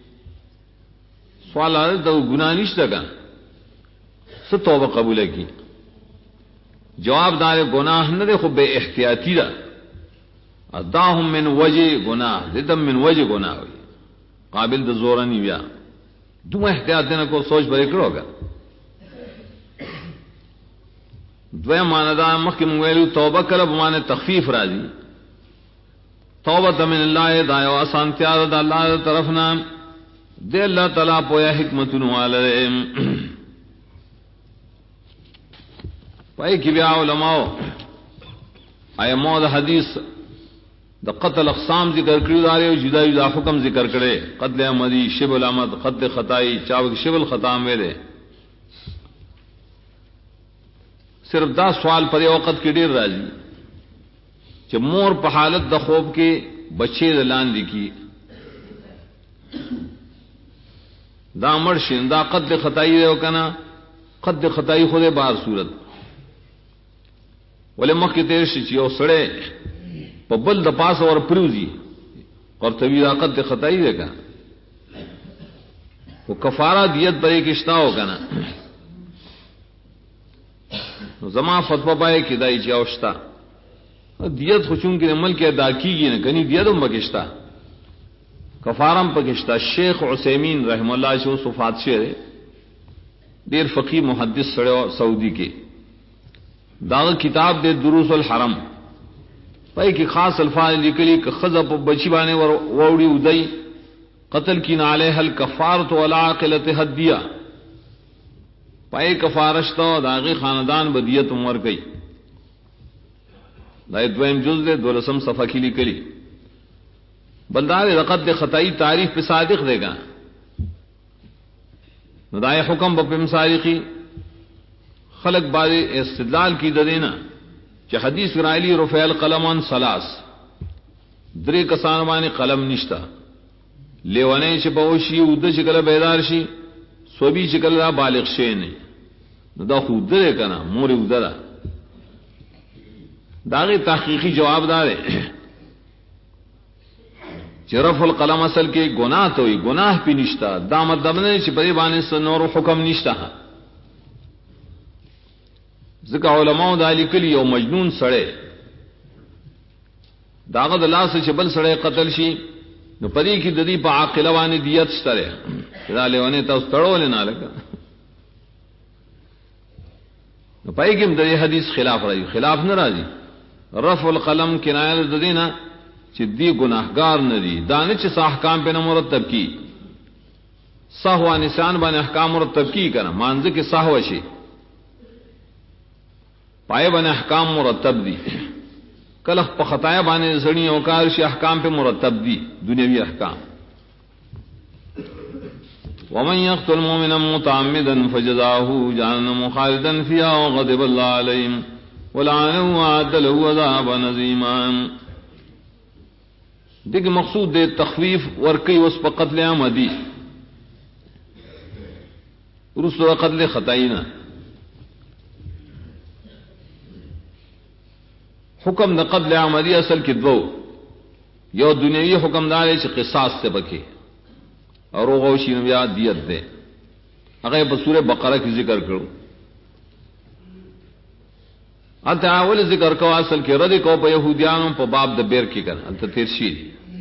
سوال آدھے تو گناہ نشتا کا سو توبہ قبول کی جواب دار گناہ نہ دے خب بے احتیاطی دا اداہم من وجہ گناہ دیتم من وجہ گناہ ہوئی قابل دا زورانی بیا دو احتیاط دینا کو سوچ برے کرو گا دویم ماندہ مخی منگویلو توبہ کرب مانے تخفیف راضی توبت من اللہ دایو آسان تیار دا اللہ دا طرفنا دے اللہ تعالیٰ پویا حکمتن والے پائی کی بیا علماء آیا مود حدیث دا قتل اقسام ذکر کری دارے و جدا جدا حکم ذکر کرے قتل احمدی شب العمد قتل خطائی چاوک شب الخطام ویلے صرف دا سوال پر اوقت کی دیر راضی کہ مور پہ حالت دا خوب کے بچے دلان لکی دا مرشن دا قد خطائی دے وکنا قد خطائی خود بار صورت ولی مخ کی تیر شچی او سڑے پا بل دا پاس اور پروزی اور طوی دا قد خطائی دے کا وہ کفارہ دیت پر ایک اشتا ہو کنا زما فتوا پائے کہ دائی چاوشتا دیت خوشون کی عمل کے ادا کی گی نہ کنی دیتم پکشتا کفارم پکشتا. شیخ عثیمین رحم اللہ شو صفات شعر دیر فقی محدث سڑے سعودی کے داغ کتاب دے دروس الحرم پائی کی خاص الفاظ لکلی کہ خزب بچی بانے ووڑی ادئی قتل کی نالے حل کفارت والعاقلت حدیہ پائے کفارشتا داغی خاندان بدیت عمر گئی دائے دویم جز دے دولسم صفحہ کی لکلی بلدار رقت دے خطائی تعریف پہ صادق دے گا ندائے حکم بپم صادقی خلق بعد استدلال کی دینا کہ حدیث رائلی رفع القلم عن ثلاث درے کسانوانی قلم نشتا لیوانے چپاوشی ادھا چکل بیدار شی سوبی چکل را بالغ شے نہیں دا خود درے کنا موری ادھا داغی تحقیقی جواب دارے رفع القلم اصل کے گناہ تو ہی گناہ پی نشتا دا مطلب نہیں چپری بانے سے نور حکم نشتا ذکا علماء دالی کلی او مجنون سڑے داغد اللہ سے چبل سڑے قتل شی نو پدی کی ددی په عاقله باندې دیت ستره دا لیونه تاسو تړول نه لګا نو پای کې د حدیث خلاف راځي خلاف نه راځي رفع القلم کنایه د دینه چې دی ګناهګار نه دي دانه چې احکام په مرتب کی سهو نسان باندې احکام مرتب کی کنه مانځ کې سهو شي پای باندې احکام مرتب دي کله په خطا باندې زړی او کار شي احکام په مرتب دي دنیوي احکام ومن يقتل مؤمنا متعمدا فجزاؤه جهنم خالدا فيها وغضب الله عليه ولعنه وأعد له عذابا عظيما دیکھ مقصود دے تخفیف ورکی اس پر قتل عمدی رسل قتل خطائینا حکم دا قتل عمدی اصل کی دو یو دنیاوی حکم دارے چھ قصاص سے بکے اور غوشی نبیا دیت دے اگر بسور بقرہ کی ذکر کرو انت اول ذکر کو اصل کے رد کو پہ یہودیانوں پہ باب د بیر کی کر انت ترشید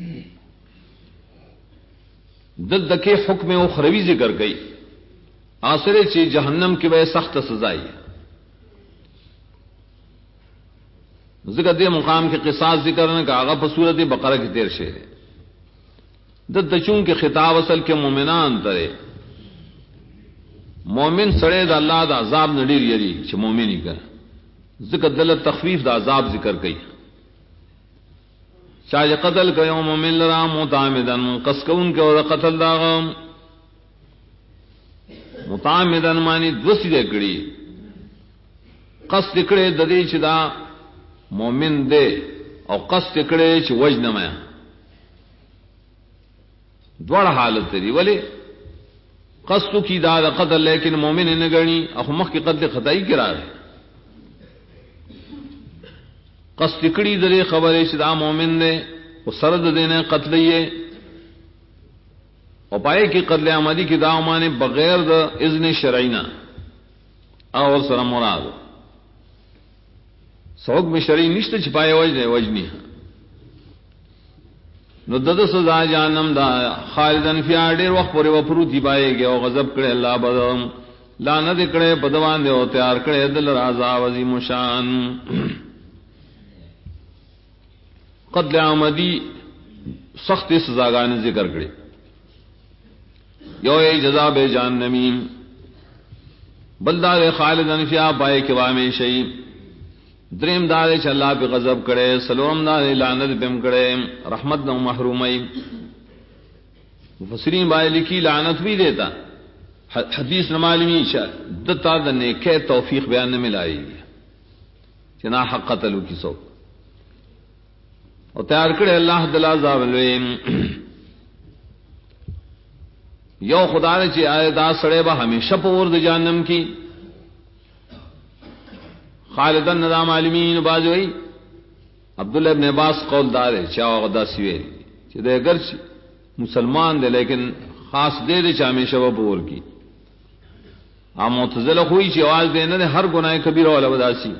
دل دکے حکم اخروی ذکر گئی آسر چی جہنم کی وجہ سخت سزائی ذکر دے مقام کے قصاص ذکر نے کہ آغا صورت بقرہ کی تیر شیر ہے دچوں کے خطاب اصل کے مومنان ترے مومن سڑے دا اللہ دا عذاب نڈیر یری چھ مومنی کر ذکر دل تخفیف دا عذاب ذکر گئی چاہے قتل کیوں مومن لرا متعمدن قص کون کے اور قتل دا غم متعمدن مانی دوسی دے کڑی قص دکڑے ددی چھ دا مومن دے اور قص دکڑے چھ وجن میں دوڑ حالت تیری ولی قصد کی داد قتل لیکن مومن نے گنی اخمخ کی قتل خطائی کرا رہے قصد کڑی درے خبر شدا مومن نے وہ سرد دینے قتل یہ اور پائے کی قتل عمدی کی داو مانے بغیر دا اذن شرعینا اور سر مراد سوک میں شرعی نشت چھپائے وجنی نو دد سزا جانم دا خالدن فی ډیر وخت پورې وپروتی پائے گیا او غضب کړي الله بدم لعنت کړي بدوان دی او تیار کړي دل عذاب عظیم شان قتل عمدی سخت سزاګان ذکر کړي یو ای جزا به جهنمین بلدا خالدن فی پائے کې وامه شي دریم دار چ اللہ پہ غضب کرے سلام دار لعنت پم کرے رحمت نہ محرومئی مفسرین بھائی لکھی لعنت بھی دیتا حدیث نمالمی دتا دنے کہ توفیق بیان نہ ملائی چنا حق قتل کی سو اور تیار کرے اللہ دل عذاب الویم یو خدا نے چی آئے دا سڑے با ہمیشہ پور د جہنم کی خالدن نظام عالمین باز ہوئی عبداللہ ابن عباس قول دار ہے چاہ غدا سویل چی دے گرچ مسلمان دے لیکن خاص دے دے چاہ ہمیشہ وہ بور کی آم معتزلہ ہوئی چی آواز دینے دے ہر گناہ کبیر والا بداسی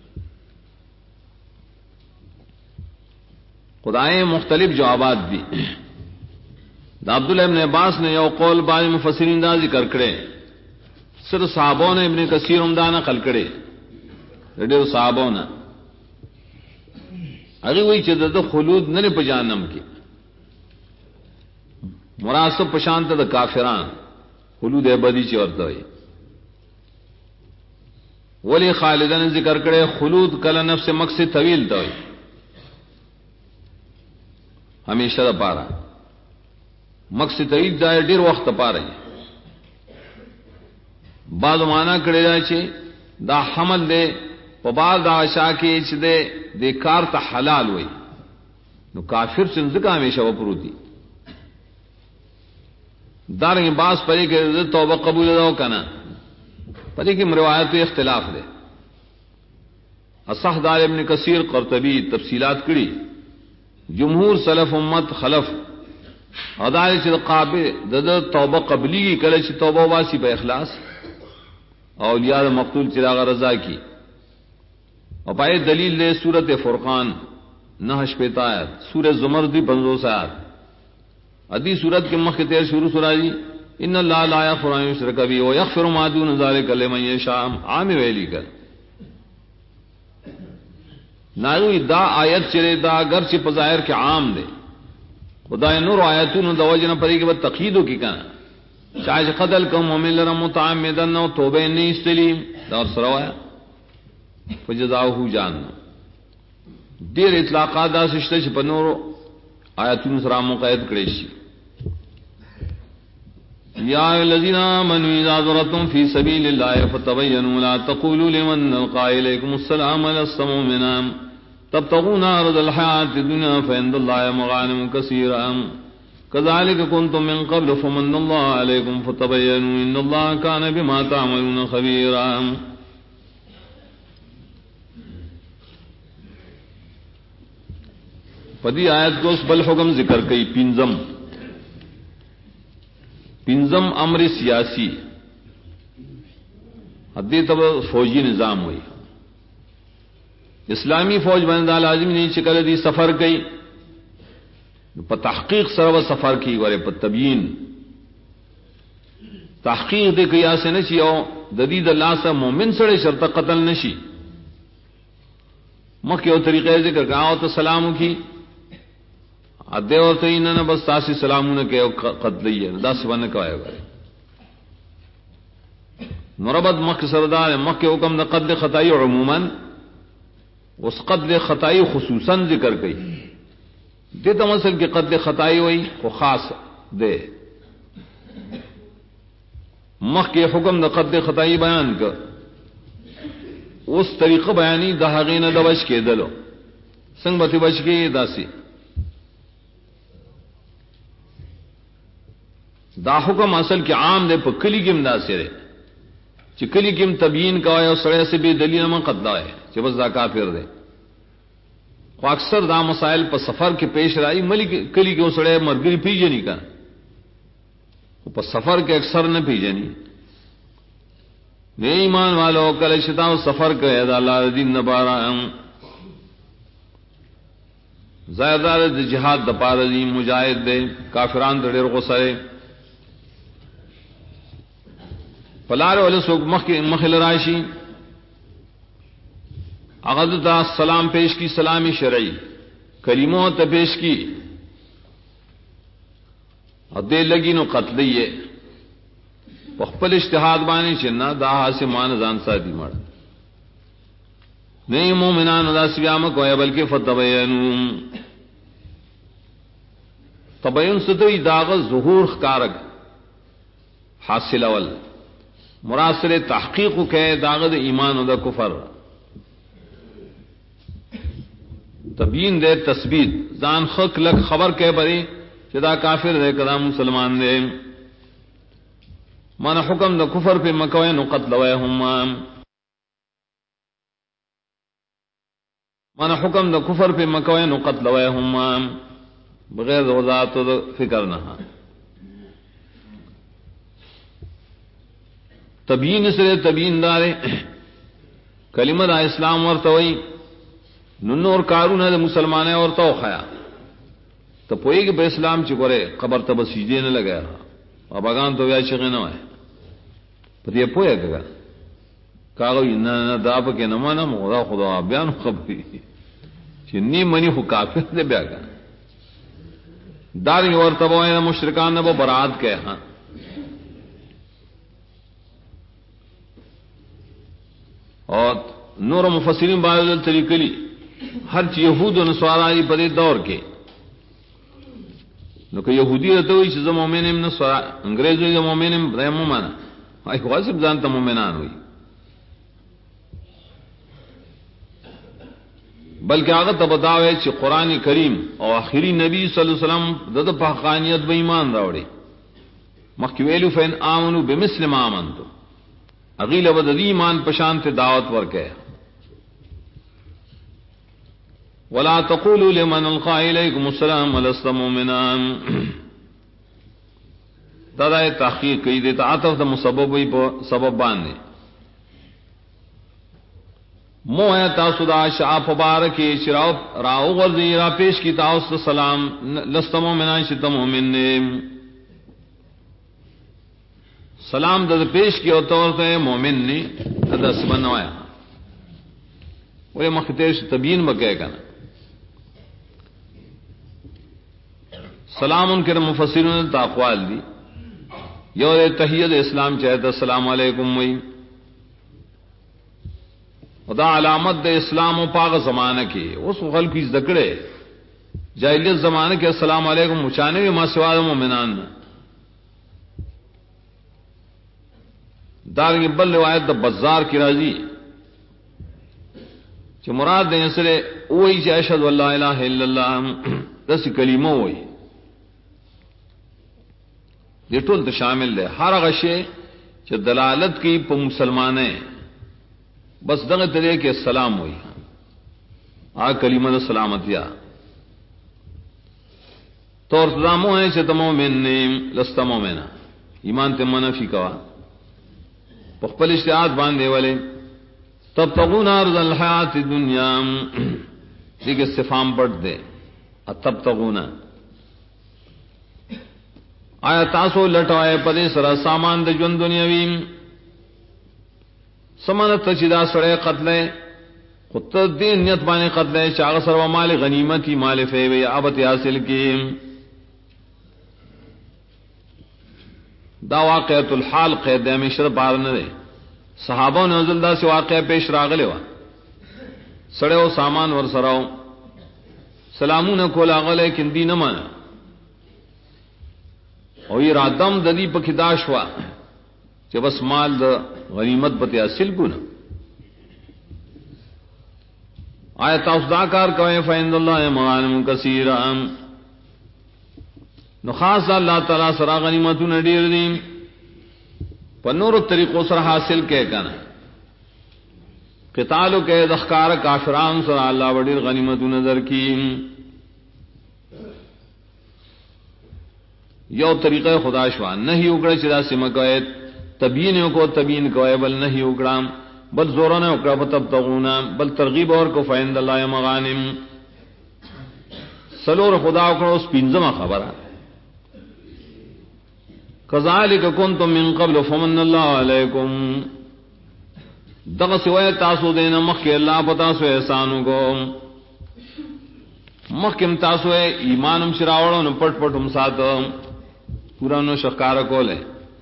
خدائیں مختلف جوابات دی دا عبداللہ ابن عباس نے یو قول بعض مفسرین دا ذکر کرے صرف صحابوں نے ابن کثیر عمدہ نقل کرے ډېر صحابونه هغه وی چې د خلود نه په جهنم کې مراسب پشانت د کافران خلود ابدی چې ورته وي ولی خالدن ذکر کړي خلود کله نفس مقصد طویل دی همیشه لپاره مقصد طویل دی ډېر وخت لپاره بعض معنا کړي دا چې دا حمل دی په بعض دا شاکی چې د کار ته حلال وي نو کافر څنګه همیشه وپروتی دارنګ باس پرې کې توبه قبول نه وکنه پرې کې روایت اختلاف ده اصح دار ابن کثیر قرطبی تفصیلات کړي جمهور سلف امت خلف اداري چې قابل د توبه قبلی کله چې توبه واسي په اخلاص اولیاء مقتول چراغ رضا کی اور پائے دلیل لے سورت فرقان 9 آیت سورہ زمر دی 50 آیت ادی صورت کے مخ تیر شروع سورہ جی ان اللہ لا یغفر ان یشرک به ویغفر ما دون ذلک لمن یشاء عام ویلی کر ناوی دا آیت چرے دا اگرچہ پظاہر کے عام دے خدا نور آیتون دوجن پری کے بعد تقییدو کی کنا چاہے قتل کو مومن لرا متعمدا نو توبہ نہیں استلیم دور سروایا فجزاؤہ جہنم دیر اطلاقات دا سشتہ چھ پنور آیتون سرا مقید کریشی یا الذین آمنوا اذا ضربتم فی سبیل اللہ فتبینوا لا تقولوا لمن القا الیکم السلام لست مؤمنا تبتغون عرض الحیاۃ الدنیا فعند اللہ مغانم کثیرا كذلك كنتم من قبل فمن الله عليكم فتبينوا ان الله كان بما تعملون خبيرا پدی آیت کو اس بل حکم ذکر کئی پنزم امر سیاسی حدی تب فوجی نظام ہوئی اسلامی فوج بندہ لازم نہیں چکل دی سفر کئی پا تحقیق سرو سفر کی ورے پا تبیین تحقیق دے کیا سے نشی او ددید اللہ سے مومن سڑے شرط قتل نشی مکہ او طریقے ذکر کہا تو سلام کی ادے اور تو انہوں بس تاسی سلاموں کہ قتل ہی ہے دس ون کا ہے مربت مکہ سردار مکہ حکم نہ قتل خطائی عموماً اس قتل خطائی خصوصاً ذکر کئی دے تو مثل کی قتل خطائی ہوئی وہ خاص دے مخ کے حکم نہ قتل خطائی بیان کر اس طریقہ بیانی دہاغین دبش کے دلو سنگ بتی بچ کے داسی دا حکم اصل کے عام دے پا کلی کم دا سرے چی کلی کم تبیین کا ہے سڑے سے بھی دلیل من قتلا ہے چی بس دا کافر دے خو اکثر دا مسائل پا سفر کے پیش رائی ملی کلی کے سڑے مرگری پی جنی کا پا سفر کے اکثر نہ پی جنی نئے ایمان والو کل شتاو سفر کا ہے دا اللہ دین نبارا زیادہ دے جہاد دا پارا مجاہد دے کافران دا دیر غصرے فلار والے سوک مخل راشی اغدتا سلام پیش کی سلامی شرعی کریموں تا پیش کی ادے لگی نو قتلیے پخپل اشتہاد بانی چننا دا سے مان زان ساتھی مڑ نہیں مومنان دا سیام کو ہے بلکہ فتبینوا تبین ستوی داغ ظہور خکارک حاصل اول مراسل تحقیق کے داغد ایمان و دا کفر تبین دے تثبیت زان خک لک خبر کے بری چدا کافر دے کدا مسلمان دے من حکم دا کفر پہ مکوین و قتل ویہم من حکم دا کفر پہ مکوین و قتل ویہم بغیر وضاحت و فکر نہ تبیین سرے تبیین دارے کلمہ دا اسلام ورتوئی ننور کارون ہے مسلمانے اور تو خیا تو پوئی کہ بے اسلام چکورے قبر تب سجدے نہ لگیا اب اگان تو یا چگے نہ ہے پر یہ پویا کہ کاغی نہ داپ کے نہ مانا خدا خدا بیان خبری چنی منی خو کافر دے بیا گا داری اور تب مشرکان نے وہ برات کے ہاں اور نور مفسرین بعض طریقے لی ہر چیز یہود و نصارا پدے دور کے نو کہ یہودی رہتے ہوئی چیز مومن نصارا انگریز ہوئی مومن مومنا آئی خواصب جانتا مومنان ہوئی بلکہ آغت بتاوے چی قرآن کریم اور آخری نبی صلی اللہ علیہ وسلم دد پاقانیت با ایمان راوڑے مخیویلو فین آمنو بمثل ما آمنتو اغیل و ددی ایمان پشانت دعوت ورکے ولا تقولوا لمن القى اليكم السلام لست مؤمنا دادا تحقیق کی دیتا عطف دا مسبب ہوئی پا سبب باندھے موه تاسو دا شاف مبارکی چراو راو غرزی را پیش کی تاسو سلام لست مومنان شت مومن نے سلام د پیش کی او طور ته مومن نے دس بنوایا وہ مختیش تبیین بکے کنا سلام ان کے مفسرین نے اقوال دی یو تحیت اسلام چاہتا السلام علیکم وی خدا علامت دے اسلام و پاک زمانہ کی اس خلق کی ذکرے جاہلیت زمانہ کے السلام علیکم مچانے ما سوا مومنان دار کی بل روایت دا بزار کی راضی کہ مراد دے سرے وہی کہ اشہد ان لا الہ الا اللہ دس کلمہ وہی یہ ٹول تو شامل ہے ہر غشے کہ دلالت کی پا مسلمانے بس دغه طریقے کے السلام ہوئی آ کلمہ سلامتیا تو ارتدامو ہے کہ مومن نے لست مومنا ایمان تے منفی کوا پخپل اشتہاد باندھے والے تب تغون عرض الحیات الدنیا یہ کہ استفہام پڑھ دے تب تغون آیا تاسو لٹوائے پدے سرا سامان د ژوند دنیاوی سمانت چدا سڑے قتل خود دین نیت بانے قتل چاغ سر و مال غنیمتی مال فیوی عبت حاصل کی دا واقعۃ الحال قید ہمیشہ پار نہ دے صحابہ نے نزل دا سے واقعہ پیش راغلے وا سڑے و سامان ور سراو سلامون کو لاغلے کندی نہ مان او یہ رادم ددی پکھداش وا کہ بس مال دا غنیمت پتے حاصل کو نا آیا تاسدا کار کوئے فإن اللہ مغانم کثیرا نخاص اللہ تعالی سرا غنیمتون ډیر دي په نور طریقو سره حاصل کې کنا قتالو کې دخکار کافران سره الله وړي غنیمتون نظر کی یو طریقہ خدا شوا نہیں اکڑا چدا سم کوئے تبیین کو تبیین کوئے بل نہیں اکڑا بل زورا نہ اکڑا تب تغونا بل ترغیب اور کو فیند اللہ مغانم سلور خدا اکڑا اس پینزمہ خبر کذالک کنتم من قبل فمن اللہ علیکم دغ سوائے تاسو دینا مخی اللہ پتاسو احسانو کو مخیم تاسو ایمانم شراوڑو نو پٹ پٹم ساتو پورانو شکار کولے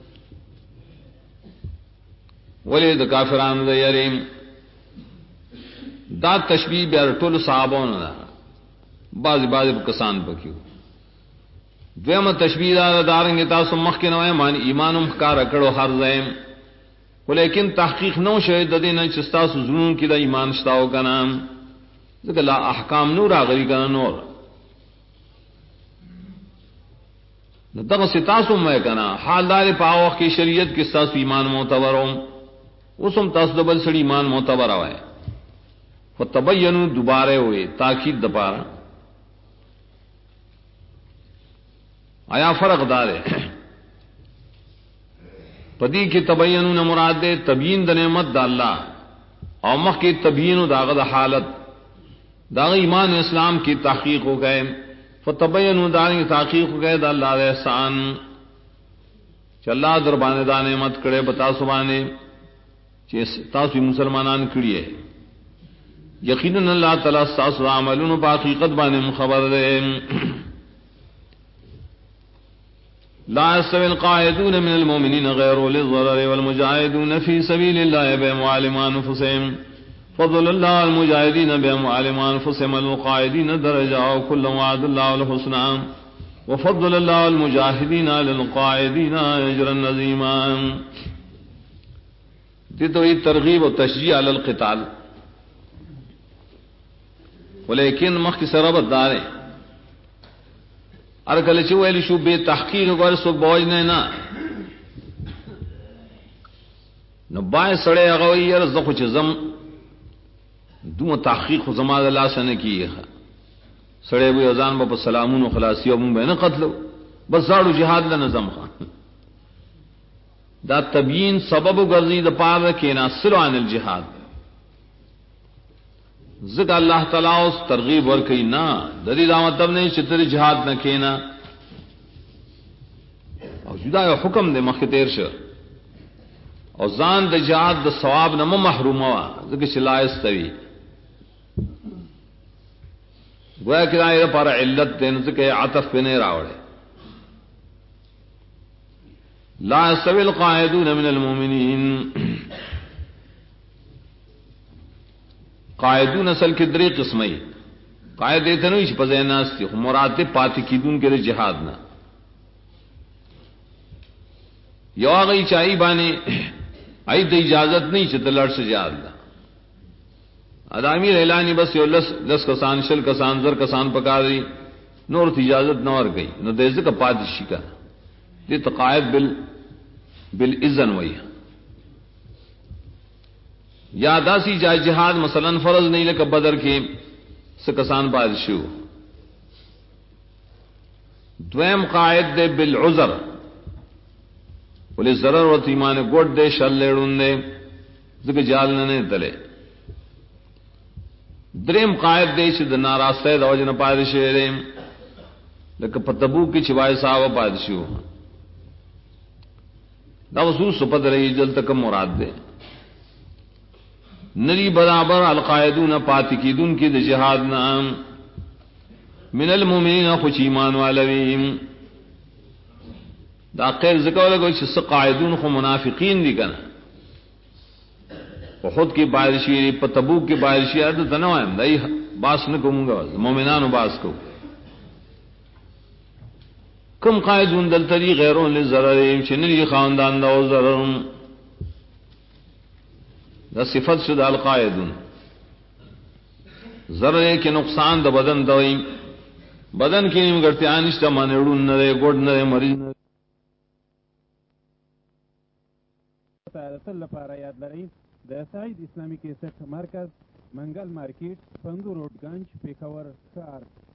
ولی دا کافران دا یریم دا تشبیح بیار طول صحابون دا بعضی کسان پکیو دویم تشبیح دا دارنگی تاسو مخی نوائے مان ایمانم خکار کڑو ہر زیم ولیکن تحقیق نو شاید دینا چستاسو ظلون کی دا ایمان شتاو کنام ذکر لا احکام نور آغری کنا نور دغه ستاسو مې کنا حال دار پاوخ کی شریعت کې تاسو ایمان معتبروم اوسم تاسو دبل سړي ایمان معتبر وای فتبینوا دوباره وې تاکید د پاره آیا فرق دار پدی کی تبینوا مراد دے تبیین د نعمت د الله او مخ کی تبیین داغه د حالت داغه ایمان اسلام کی تحقیق ہو گئے فتبینوا دانی تحقیق ہو گئے دا اللہ دے احسان چ اللہ دربانے دا نعمت کڑے بتا سبانے چ تاسو مسلمانان کڑیے یقینا اللہ تعالی تاسو عملون باحقیقت بانے خبر دے لا يستوي القاعدون من المؤمنين غير اولي الضرر والمجاهدون في سبيل الله بأموالهم وأنفسهم فضل الله المجاهدين بأموالهم وأنفسهم القاعدين درجة وكل وعد الله الحسنى وفضل الله المجاهدين على القاعدين أجرا عظيما دي ترغیب و تشجیع علی القتال ولیکن مخ کی سربت دارے ارکل چ ویل شو بے تحقیق ور سو بوج نه نه نو بای سړی هغه یې رزق چ زم دوه تحقیق خو زما د لاس نه کیه سړی وی اذان په سلامونو خلاصي او مونږ نه قتل بس زاړو jihad له نظم خان دا تبیین سبب ګرځي د پاره کې ناصر عن الجهاد ذکر اللہ تعالیٰ اس ترغیب ورکی نا دری دا مطلب نہیں چتر جہاد نہ کینا اور جدا حکم دے مخطیر شو اور زان د جہاد د ثواب نہ محروم ہوا ذکر چلا استوی گویا کرائے پر علت دین ذکر عطف پہ نہیں راوڑے لا يستوي القاعدون من المؤمنین قائدون اصل کی دری قسمئی قائد ایتے نہیں پزیناستی مراد پاتی کیدون کے جہاد نہ یو آگئی چاہی بانے آئی تو اجازت نہیں چلتا لڑ سے جہاد نہ ادامی اعلانی بس یو لس کسان شل کسان زر کسان پکا دی نور اجازت نہ اور گئی نہ دیزے کا پادشی کا یہ تقاعد بالاذن وئی یا داسی جائے جہاد مثلا فرض نہیں لکھ بدر کے سکسان بادشو دویم قائد دے بالعذر بولے ضرر و تیمان گوٹ دے شل لیڑون دے ذکر جال نہ تلے دریم قائد دے چھ ناراستہ دا وجہ نہ پادشو ریم لیکن پتبو کی چھوائے صاحب پادشو دا وصول سپد رہی جل تک مراد دے نری برابر القائدون پاتکیدون کی دے جہاد نام من المومنین خوش ایمان والویم دا قیر ذکر لگو چھس قائدون خو منافقین دی کنا خود کی بارشی پتبوک کی بارشی عدد نوائم دائی باس نکو منگا مومنانو باس کو کم قائدون دلتری غیرون لزرریم چنری خاندان دا ضررم دا صفت شد القائدون ضرر کے نقصان دا بدن دوئیم بدن کی نیم کرتے آنشتا مانیڑون نرے گوڑ نرے مریض نرے تعالى لپاره یاد لرئ د سعید اسلامی کیسټ مرکز منگل مارکیټ پندو روډ گنج پیښور ښار